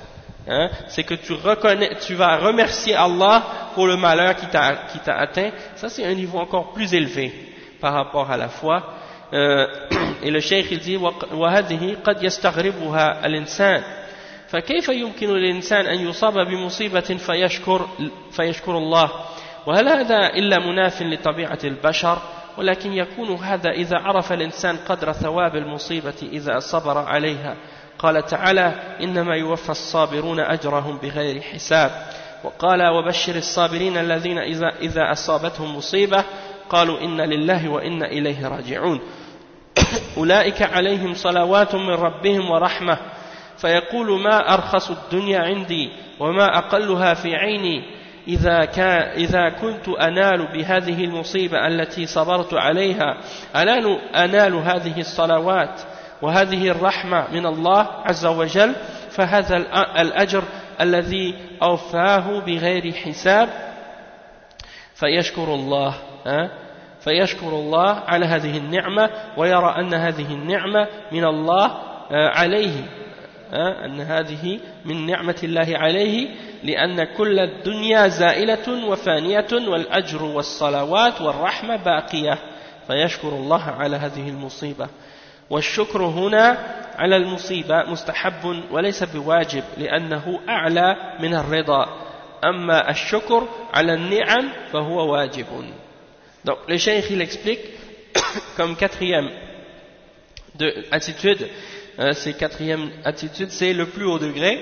hein, c'est que tu reconnais, tu vas remercier Allah pour le malheur qui t'a, qui t'a atteint. Ça c'est un niveau encore plus élevé par rapport à la foi. Euh, et le cheikh il dit وهذه قد يستغربها الإنسان فكيف يمكن للإنسان أن يصاب بمصيبة فيشكر فيشكر الله وهل هذا إلا مناف لطبيعة البشر ولكن يكون هذا إذا عرف الإنسان قدر ثواب المصيبة إذا صبر عليها قال تعالى إنما يوفى الصابرون أجرهم بغير حساب وقال وبشر الصابرين الذين إذا, إذا أصابتهم مصيبة قالوا إن لله وإنا إليه راجعون أولئك عليهم صلوات من ربهم ورحمة فيقول ما أرخص الدنيا عندي وما أقلها في عيني إذا, كان إذا كنت أنال بهذه المصيبة التي صبرت عليها أنال, أنال هذه الصلوات وهذه الرحمة من الله عز وجل فهذا الأجر الذي أوفاه بغير حساب فيشكر الله فيشكر الله على هذه النعمة ويرى أن هذه النعمة من الله عليه أن هذه من نعمة الله عليه لأن كل الدنيا زائلة وفانية والأجر والصلوات والرحمة باقية فيشكر الله على هذه المصيبة والشكر هنا على المصيبة مستحب وليس بواجب لأنه أعلى من الرضا أما الشكر على النعم فهو واجب. Donc le cheikh il explique comme quatrième de attitude, euh, c'est quatrième attitude, c'est le plus haut degré.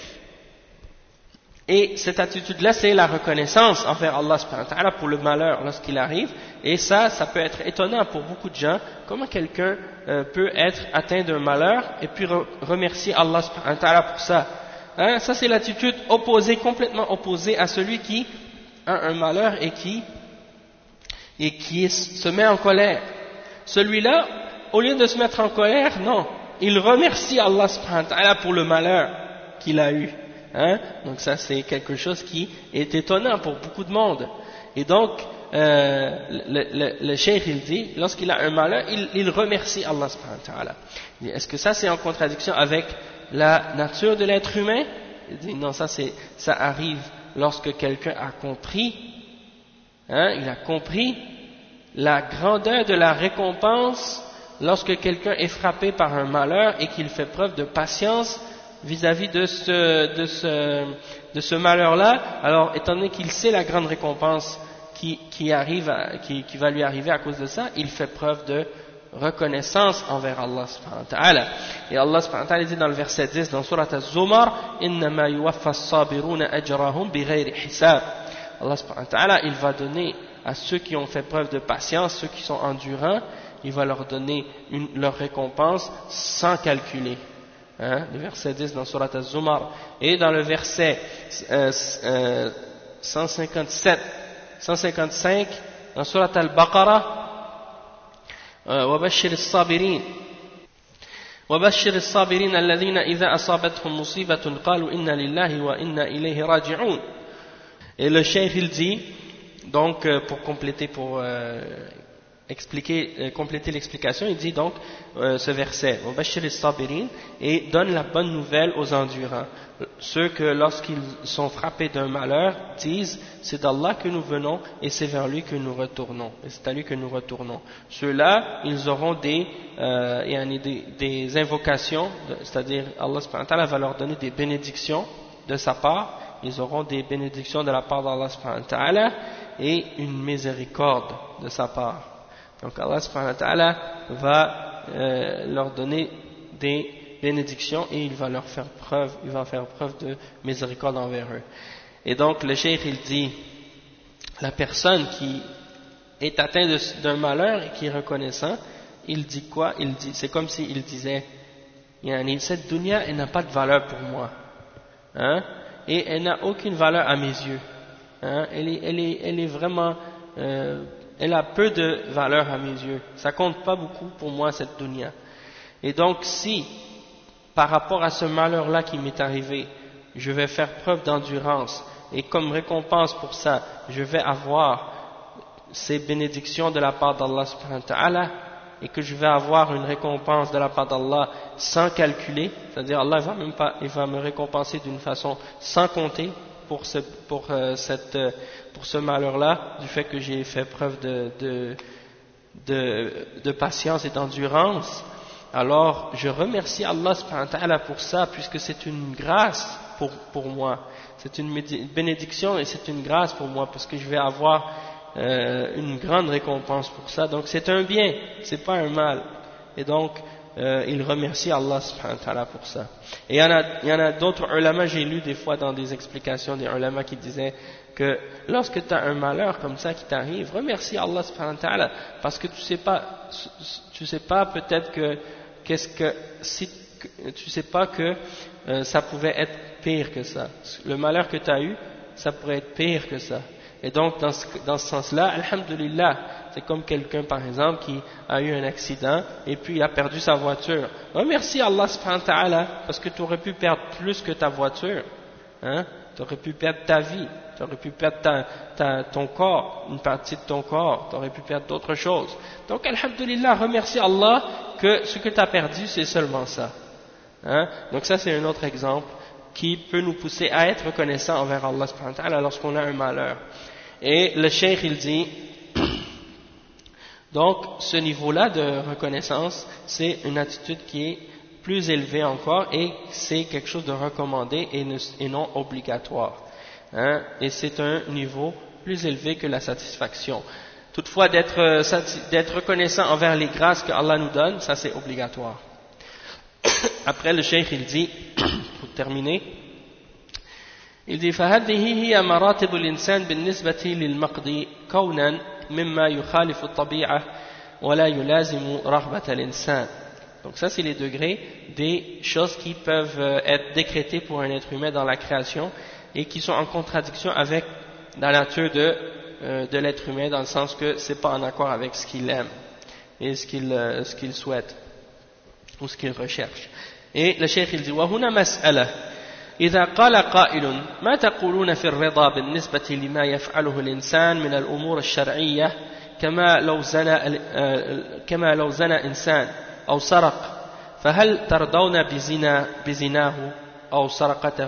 Et cette attitude-là, c'est la reconnaissance envers Allah subhanahu wa ta'ala pour le malheur lorsqu'il arrive. Et ça, ça peut être étonnant pour beaucoup de gens. Comment quelqu'un euh, peut être atteint d'un malheur et puis re remercier Allah subhanahu wa ta'ala pour ça, hein? Ça, c'est l'attitude opposée, complètement opposée à celui qui a un malheur et qui, et qui se met en colère. Celui-là, au lieu de se mettre en colère, non, il remercie Allah subhanahu wa ta'ala pour le malheur qu'il a eu. Hein? Donc ça c'est quelque chose qui est étonnant pour beaucoup de monde. Et donc euh, le, le, le cheikh il dit, lorsqu'il a un malheur, il, il remercie Allah subhanahu wa ta'ala. Est-ce que ça c'est en contradiction avec la nature de l'être humain? Il dit non, ça c'est, ça arrive lorsque quelqu'un a compris, hein, il a compris la grandeur de la récompense lorsque quelqu'un est frappé par un malheur et qu'il fait preuve de patience vis-à-vis de ce, de ce, de ce malheur-là. Alors, étant donné qu'il sait la grande récompense qui, qui, arrive à, qui, qui va lui arriver à cause de ça, il fait preuve de reconnaissance envers Allah subhanahu wa ta'ala. Et Allah subhanahu wa ta'ala dit dans le verset dix, dans Surat Az-Zumar, إِنَّمَا يُوَفَّى الصَّابِرُونَ أَجْرَهُمْ بِغَيْرِ حِسَابٍ. Allah subhanahu wa ta'ala, il va donner à ceux qui ont fait preuve de patience, ceux qui sont endurants, il va leur donner une, leur récompense sans calculer. Hein, le verset dix dans Surat Az-Zumar. Et dans le verset euh, euh, cent cinquante-sept, cent cinquante-cinq dans Surat Al-Baqarah, وبشر الصابرين وبشر الصابرين الذين إذا أصابتهم مصيبة قالوا إنا لله وإنا إليه راجعون. Et le cheikh il dit, donc pour compléter, pour euh, expliquer, euh, compléter l'explication, il dit donc euh, ce verset وبشر الصابرين, et donne la bonne nouvelle aux endurants, ceux que lorsqu'ils sont frappés d'un malheur disent c'est d'Allah que nous venons et c'est vers lui que nous retournons, et c'est à lui que nous retournons. Ceux-là, ils auront des, euh, des, des invocations, c'est-à-dire Allah subhanahu wa ta'ala va leur donner des bénédictions de sa part, ils auront des bénédictions de la part d'Allah subhanahu wa ta'ala et une miséricorde de sa part. Donc Allah subhanahu wa ta'ala va euh, leur donner des bénédictions et il va leur faire preuve, il va faire preuve de miséricorde envers eux. Et donc le cheikh il dit, la personne qui est atteinte d'un malheur et qui est reconnaissant, il dit quoi? Il dit, c'est comme s'il disait, cette dunya elle n'a pas de valeur pour moi, hein? Et elle n'a aucune valeur à mes yeux, hein? elle, est, elle, est, elle est vraiment euh, elle a peu de valeur à mes yeux, ça compte pas beaucoup pour moi cette dunya. Et donc si par rapport à ce malheur-là qui m'est arrivé, je vais faire preuve d'endurance, et comme récompense pour ça, je vais avoir ces bénédictions de la part d'Allah subhanahu wa ta'ala, et que je vais avoir une récompense de la part d'Allah sans calculer, c'est-à-dire Allah va même pas, il va me récompenser d'une façon sans compter pour ce, pour, euh, cette, euh, pour ce malheur-là, du fait que j'ai fait preuve de, de, de, de patience et d'endurance. Alors je remercie Allah subhanahu wa ta'ala pour ça, puisque c'est une grâce pour, pour moi, c'est une bénédiction et c'est une grâce pour moi, parce que je vais avoir euh, une grande récompense pour ça. Donc c'est un bien, c'est pas un mal, et donc euh, il remercie Allah subhanahu wa ta'ala pour ça. Et il y en a, il y en a d'autres ulama, j'ai lu des fois dans des explications des ulama qui disaient que lorsque tu as un malheur comme ça qui t'arrive, remercie Allah subhanahu wa ta'ala, parce que tu sais pas, tu sais pas peut-être que qu'est-ce que si tu sais pas que euh, ça pouvait être pire que ça. Le malheur que tu as eu, ça pourrait être pire que ça. Et donc dans ce, dans ce sens-là, alhamdulillah, c'est comme quelqu'un par exemple qui a eu un accident et puis il a perdu sa voiture. Remercie Allah subhanahu wa ta'ala, parce que tu aurais pu perdre plus que ta voiture, hein? Tu aurais pu perdre ta vie, tu aurais pu perdre ta, ta, ton corps, une partie de ton corps, tu aurais pu perdre d'autres choses. Donc alhamdulillah, remercie Allah que ce que tu as perdu, c'est seulement ça. Hein? Donc ça, c'est un autre exemple qui peut nous pousser à être reconnaissants envers Allah subhanahu wa ta'ala lorsqu'on a un malheur. Et le cheikh, il dit, donc ce niveau-là de reconnaissance, c'est une attitude qui est plus élevée encore, et c'est quelque chose de recommandé et, ne, et non obligatoire. Hein? Et c'est un niveau plus élevé que la satisfaction. Toutefois, d'être, d'être reconnaissant envers les grâces que Allah nous donne, ça c'est obligatoire. Après, le cheikh, il dit, pour terminer, il dit فهذه هي مراتب الإنسان بالنسبة للمقضي كونا مما يخالف الطبيعة ولا يلازم رغبة الإنسان. Donc ça, c'est les degrés des choses qui peuvent être décrétées pour un être humain dans la création et qui sont en contradiction avec la nature de, euh, de l'être humain, dans le sens que c'est pas en accord avec ce qu'il aime et ce qu'il, euh, ce qu'il souhaite ou ce qu'il recherche. Et le cheikh, il dit وهنا مسألة إذا قال قائل ما تقولون في الرضا بالنسبة لما يفعله الإنسان من الأمور الشرعية كما لو زنى كما لو زنى إنسان أو سرق فهل ترضون بزنا بزناه أو سرقته.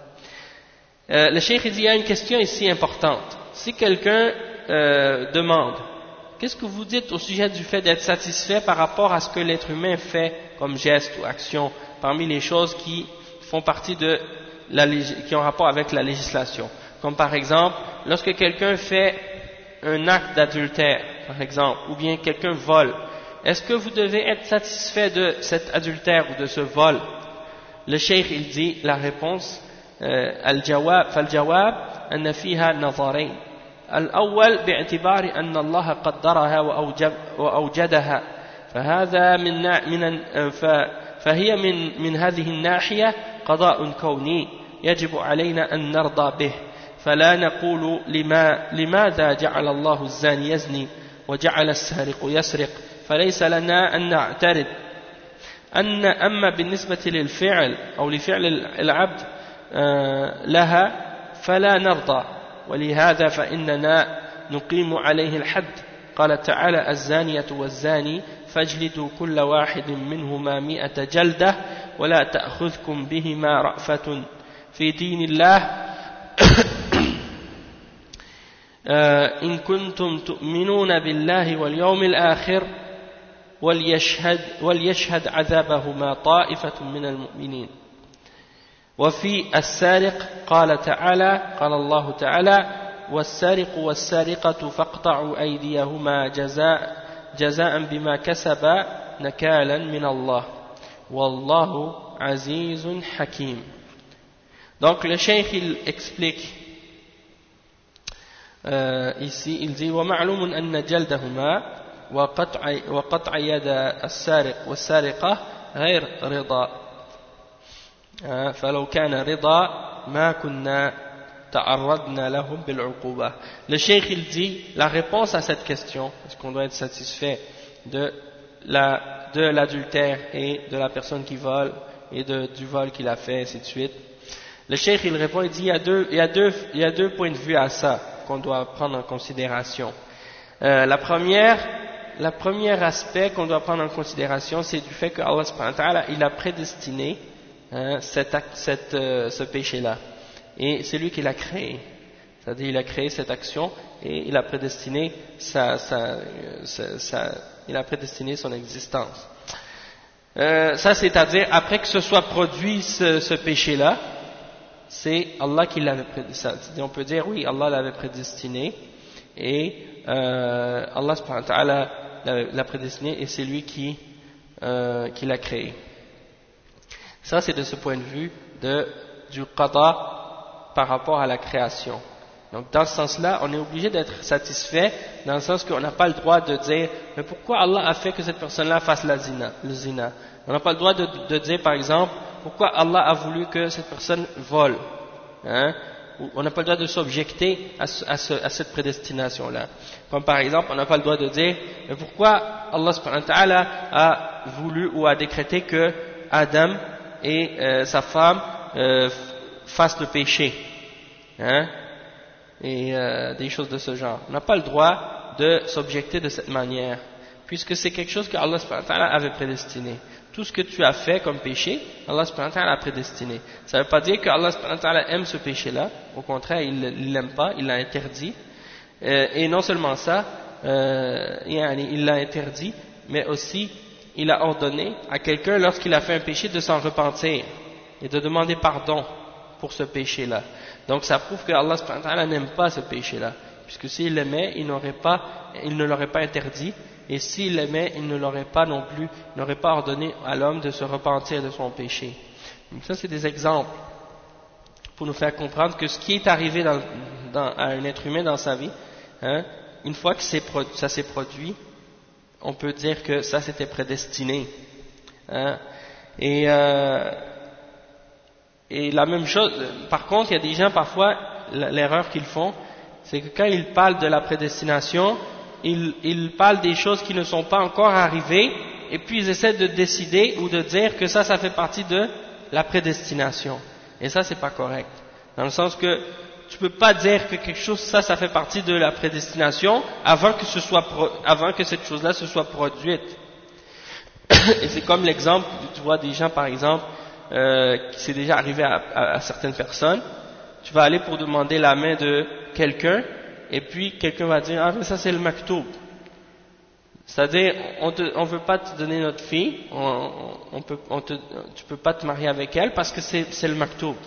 euh, Le cheikh dit il y a une question ici importante. Si quelqu'un euh, demande qu'est-ce que vous dites au sujet du fait d'être satisfait par rapport à ce que l'être humain fait comme geste ou action parmi les choses qui font partie de la, qui ont rapport avec la législation, comme par exemple lorsque quelqu'un fait un acte d'adultère par exemple, ou bien quelqu'un vole, est-ce que vous devez être satisfait de cet adultère ou de ce vol? Le cheikh, il dit la réponse al-jawab fal-jawab anna fiha nazarain. الأول باعتبار أن الله قدرها وأوجدها فهذا من من فهي من من هذه الناحية قضاء كوني يجب علينا أن نرضى به فلا نقول لما لماذا جعل الله الزاني يزني وجعل السارق يسرق فليس لنا أن نعترض. أن أما بالنسبة للفعل أو لفعل العبد لها فلا نرضى ولهذا فإننا نقيم عليه الحد. قال تعالى الزانية والزاني فاجلدوا كل واحد منهما مئة جلدة ولا تأخذكم بهما رأفة في دين الله إن كنتم تؤمنون بالله واليوم الآخر وليشهد, وليشهد عذابهما طائفة من المؤمنين. وفي السارق قال تعالى قال الله تعالى والسارق والسارقة فاقطعوا أيديهما جزاء جزاء بما كسبا نكالا من الله والله عزيز حكيم. Donc le cheikh il explique euh, ici, il dit ومعلوم أن جلدهما وقطع وقطع يد السارق والسارقة غير رضا فلو كان رضا ما كنا تعرضنا لهم بالعقوبة. Le cheikh il dit la réponse à cette question, est-ce qu'on doit être satisfait de la de l'adultère et de la personne qui vole et de, du vol qu'il a fait, ainsi de suite. Le cheikh il répond, il dit il y a deux il y a deux il y a deux points de vue à ça qu'on doit prendre en considération. Euh, la première, le premier aspect qu'on doit prendre en considération, c'est du fait que Allah subhanahu wa ta'ala, il a prédestiné hein, cette, cette, euh, ce péché-là. Et c'est lui qui l'a créé. C'est-à-dire, il a créé cette action et il a prédestiné sa, sa, sa, sa il a prédestiné son existence. Euh, ça, c'est-à-dire, après que ce soit produit ce, ce péché-là, c'est Allah qui l'avait prédestiné. On peut dire, oui, Allah l'avait prédestiné et euh, Allah subhanahu wa ta'ala l'a prédestiné et c'est lui qui, euh, qui l'a créé. Ça, c'est de ce point de vue de, du qada par rapport à la création. Donc, dans ce sens-là, on est obligé d'être satisfait, dans le sens qu'on n'a pas le droit de dire, mais pourquoi Allah a fait que cette personne-là fasse la zina, le zina? On n'a pas le droit de, de dire, par exemple, pourquoi Allah a voulu que cette personne vole, hein? On n'a pas le droit de s'objecter à, à, ce, à cette prédestination-là. Comme par exemple, on n'a pas le droit de dire, mais pourquoi Allah subhanahu wa ta'ala a voulu ou a décrété que Adam et euh, sa femme euh, fassent le péché, hein? Et euh, des choses de ce genre. On n'a pas le droit de s'objecter de cette manière, puisque c'est quelque chose que Allah subhanahu wa ta'ala avait prédestiné. Tout ce que tu as fait comme péché, Allah subhanahu wa ta'ala a prédestiné. Ça ne veut pas dire que Allah subhanahu wa ta'ala aime ce péché-là, au contraire, il ne l'aime pas, il l'a interdit. Euh, et non seulement ça, euh, il l'a interdit, mais aussi il a ordonné à quelqu'un, lorsqu'il a fait un péché, de s'en repentir et de demander pardon pour ce péché-là. Donc ça prouve que Allah subhanahu wa ta'ala n'aime pas ce péché-là, puisque s'il l'aimait, il n'aurait pas, il ne l'aurait pas interdit, et s'il l'aimait, il ne l'aurait pas non plus, il n'aurait pas ordonné à l'homme de se repentir de son péché. Donc ça, c'est des exemples pour nous faire comprendre que ce qui est arrivé dans, dans, à un être humain dans sa vie, hein, une fois que ça s'est produit, on peut dire que ça c'était prédestiné. Hein, et euh, Et la même chose, par contre, il y a des gens parfois, l'erreur qu'ils font, c'est que quand ils parlent de la prédestination, ils, ils parlent des choses qui ne sont pas encore arrivées, et puis ils essaient de décider ou de dire que ça, ça fait partie de la prédestination. Et ça, c'est pas correct. Dans le sens que tu peux pas dire que quelque chose, ça, ça fait partie de la prédestination avant que ce soit, avant que cette chose-là se soit produite. Et c'est comme l'exemple, tu vois des gens, par exemple, Euh, qui s'est déjà arrivé à, à, à certaines personnes, tu vas aller pour demander la main de quelqu'un, et puis quelqu'un va dire, ah mais ça c'est le maktoub. C'est-à-dire, on ne veut pas te donner notre fille, on, on peut, on te, tu peux pas te marier avec elle parce que c'est le maktoub.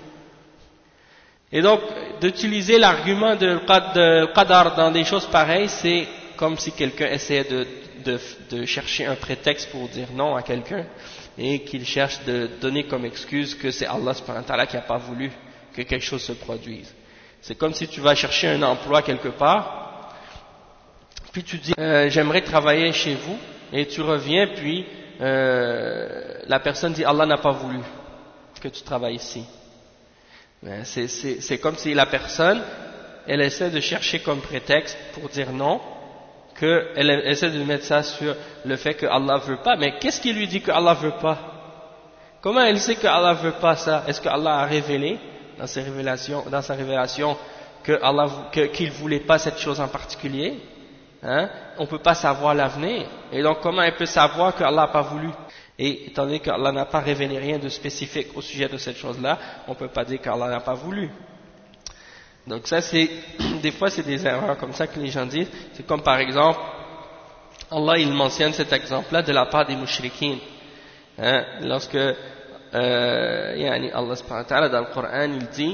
Et donc, d'utiliser l'argument de, de qadar dans des choses pareilles, c'est comme si quelqu'un essayait de, de, de chercher un prétexte pour dire non à quelqu'un, et qu'il cherche de donner comme excuse que c'est Allah subhanahu wa ta'ala qui n'a pas voulu que quelque chose se produise. C'est comme si tu vas chercher un emploi quelque part, puis tu dis euh, j'aimerais travailler chez vous, et tu reviens, puis euh, la personne dit Allah n'a pas voulu que tu travailles ici. C'est comme si la personne, elle essaie de chercher comme prétexte pour dire non, qu'elle essaie de mettre ça sur le fait que Allah veut pas. Mais qu'est-ce qui lui dit que Allah veut pas? Comment elle sait que Allah veut pas ça? Est-ce que Allah a révélé dans ses révélations, dans sa révélation, que Allah, que, qu'il voulait pas cette chose en particulier? Hein? On peut pas savoir l'avenir. Et donc comment elle peut savoir que Allah n'a pas voulu? Et étant donné qu'Allah n'a pas révélé rien de spécifique au sujet de cette chose-là, on peut pas dire qu'Allah n'a pas voulu. Donc ça, c'est des fois c'est des erreurs comme ça que les gens disent. C'est comme par exemple, Allah il mentionne cet exemple-là de la part des mushrikines. Hein, lorsque euh, yani Allah subhanahu wa ta'ala dans le Coran il dit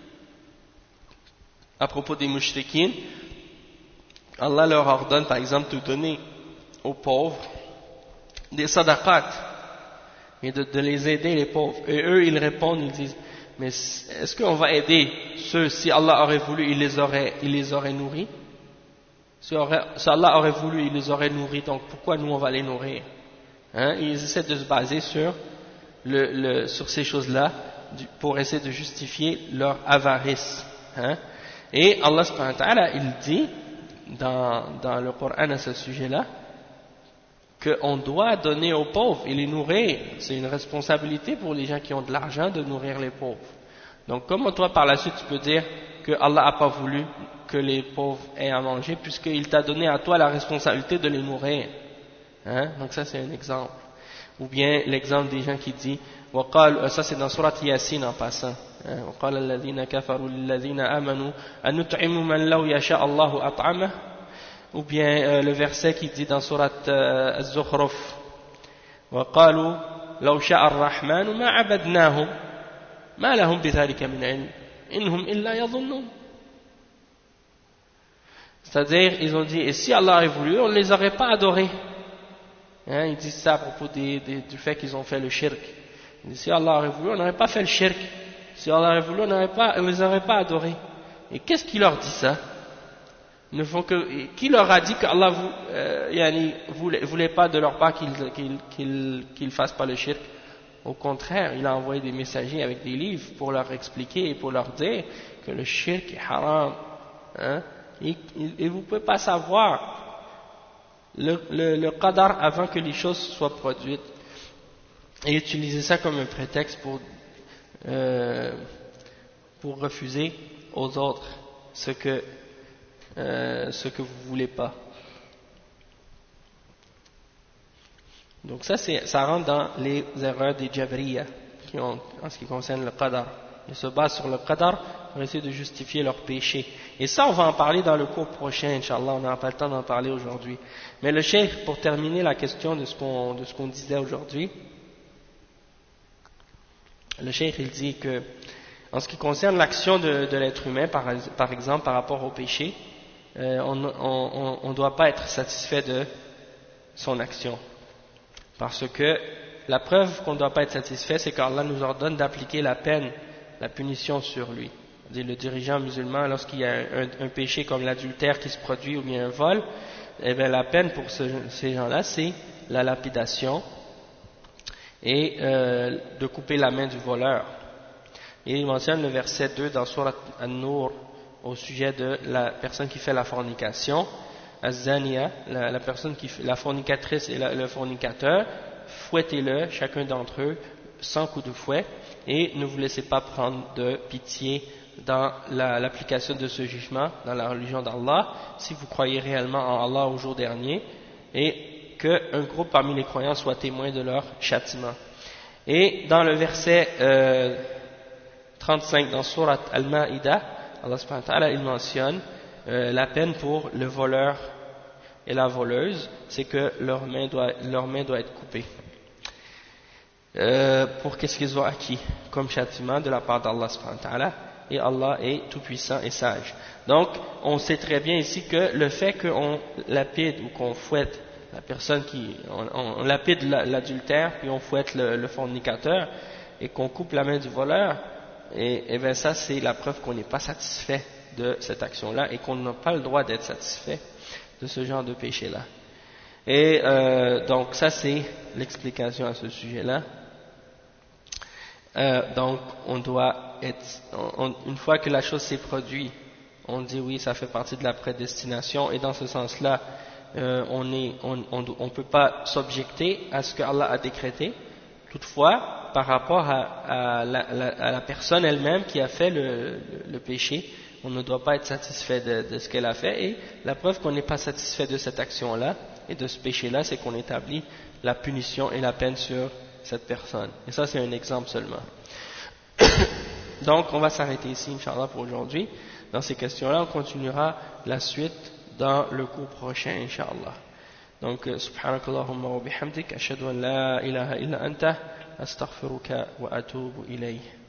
à propos des mushrikines, Allah leur ordonne par exemple de donner aux pauvres des sadaqat et de, de les aider les pauvres. Et eux ils répondent, ils disent, mais est-ce qu'on va aider ceux, si Allah aurait voulu, il les aurait, il les aurait nourris? Si, aurait, si Allah aurait voulu, il les aurait nourris, donc pourquoi nous on va les nourrir? Hein? Ils essaient de se baser sur, le, le, sur ces choses-là pour essayer de justifier leur avarice. Hein? Et Allah subhanahu wa ta'ala, il dit dans, dans le Coran à ce sujet-là, qu'on doit donner aux pauvres et les nourrir. C'est une responsabilité pour les gens qui ont de l'argent de nourrir les pauvres. Donc comment toi par la suite tu peux dire que Allah n'a pas voulu que les pauvres aient à manger, puisqu'il t'a donné à toi la responsabilité de les nourrir. Hein? Donc ça c'est un exemple. Ou bien l'exemple des gens qui disent, ça c'est dans Surat Yasin en passant, وقال الذين كفروا للذين آمنوا أن نطعم من لو يشاء الله أطعمه. Ou bien euh, le verset qui dit dans Surat euh, Az-Zukhruf, وقالوا لو شاء الرحمن ما عبدناهم ما لهم بذلك من علم إنهم إلا يظنون. C'est-à-dire, ils ont dit, et si Allah avait voulu, on ne les aurait pas adorés. Hein, ils disent ça à propos des, des, du fait qu'ils ont fait le shirk. Ils disent, si Allah avait voulu, on n'aurait pas fait le shirk. Si Allah avait voulu, on ne les aurait pas adorés. Et qu'est-ce qui leur dit ça? Ils ne font que, qui leur a dit qu'Allah vous, euh, yani, voulait, voulait pas de leur part qu'ils qu'ils, qu'ils, qu'ils fassent pas le shirk? Au contraire, il a envoyé des messagers avec des livres pour leur expliquer et pour leur dire que le shirk est haram. Hein? Et, et vous ne pouvez pas savoir le, le, le qadar avant que les choses soient produites et utiliser ça comme un prétexte pour, euh, pour refuser aux autres ce que, euh, ce que vous ne voulez pas. Donc ça, ça rentre dans les erreurs des Jabriya qui ont, en ce qui concerne le qadar. Ils se basent sur le qadar pour essayer de justifier leurs péchés. Et ça, on va en parler dans le cours prochain, Inch'Allah, on n'a pas le temps d'en parler aujourd'hui. Mais le cheikh, pour terminer la question de ce qu'on, de ce qu'on disait aujourd'hui, le cheikh, il dit que, en ce qui concerne l'action de, de l'être humain, par, par exemple, par rapport au péché, euh, on ne doit pas être satisfait de son action. Parce que la preuve qu'on ne doit pas être satisfait, c'est qu'Allah nous ordonne d'appliquer la peine, la punition sur lui. Le dirigeant musulman, lorsqu'il y a un, un, un péché comme l'adultère qui se produit ou bien un vol, eh bien la peine pour ce, ces gens-là, c'est la lapidation et euh, de couper la main du voleur. Et il mentionne le verset deux dans Surat An-Nur au sujet de la personne qui fait la fornication, Az-Zaniya, la, la personne qui fait la fornicatrice et la, le fornicateur, fouettez-le, chacun d'entre eux, sans coup de fouet, et ne vous laissez pas prendre de pitié dans la, l'application de ce jugement, dans la religion d'Allah, si vous croyez réellement en Allah au jour dernier, et qu'un groupe parmi les croyants soit témoin de leur châtiment. Et dans le verset euh, trente-cinq, dans Surat Al-Ma'ida, Allah subhanahu wa ta'ala, il mentionne euh, la peine pour le voleur et la voleuse, c'est que leur main doit, leur main doit être coupée. Euh, pour qu'est-ce qu'ils ont acquis comme châtiment de la part d'Allah subhanahu wa ta'ala, et Allah est tout puissant et sage. Donc on sait très bien ici que le fait qu'on lapide ou qu'on fouette la personne qui on, on, on lapide l'adultère puis on fouette le, le fornicateur et qu'on coupe la main du voleur, et, et bien ça c'est la preuve qu'on n'est pas satisfait de cette action là et qu'on n'a pas le droit d'être satisfait de ce genre de péché là. Et euh, donc ça c'est l'explication à ce sujet là. Euh, donc on doit être, on, une fois que la chose s'est produite, on dit oui, ça fait partie de la prédestination, et dans ce sens-là, euh, on est, on, on, on peut pas s'objecter à ce que Allah a décrété. Toutefois, par rapport à, à, la, à la personne elle-même qui a fait le, le, le péché, on ne doit pas être satisfait de, de ce qu'elle a fait, et la preuve qu'on n'est pas satisfait de cette action-là et de ce péché-là, c'est qu'on établit la punition et la peine sur cette personne. Et ça, c'est un exemple seulement. Donc, on va s'arrêter ici, Inch'Allah, pour aujourd'hui. Dans ces questions-là, on continuera la suite dans le cours prochain, Inch'Allah. Donc, subhanakallahumma wa bihamdik, ashhadu an la ilaha illa anta, astaghfiruka wa atubu ilayh.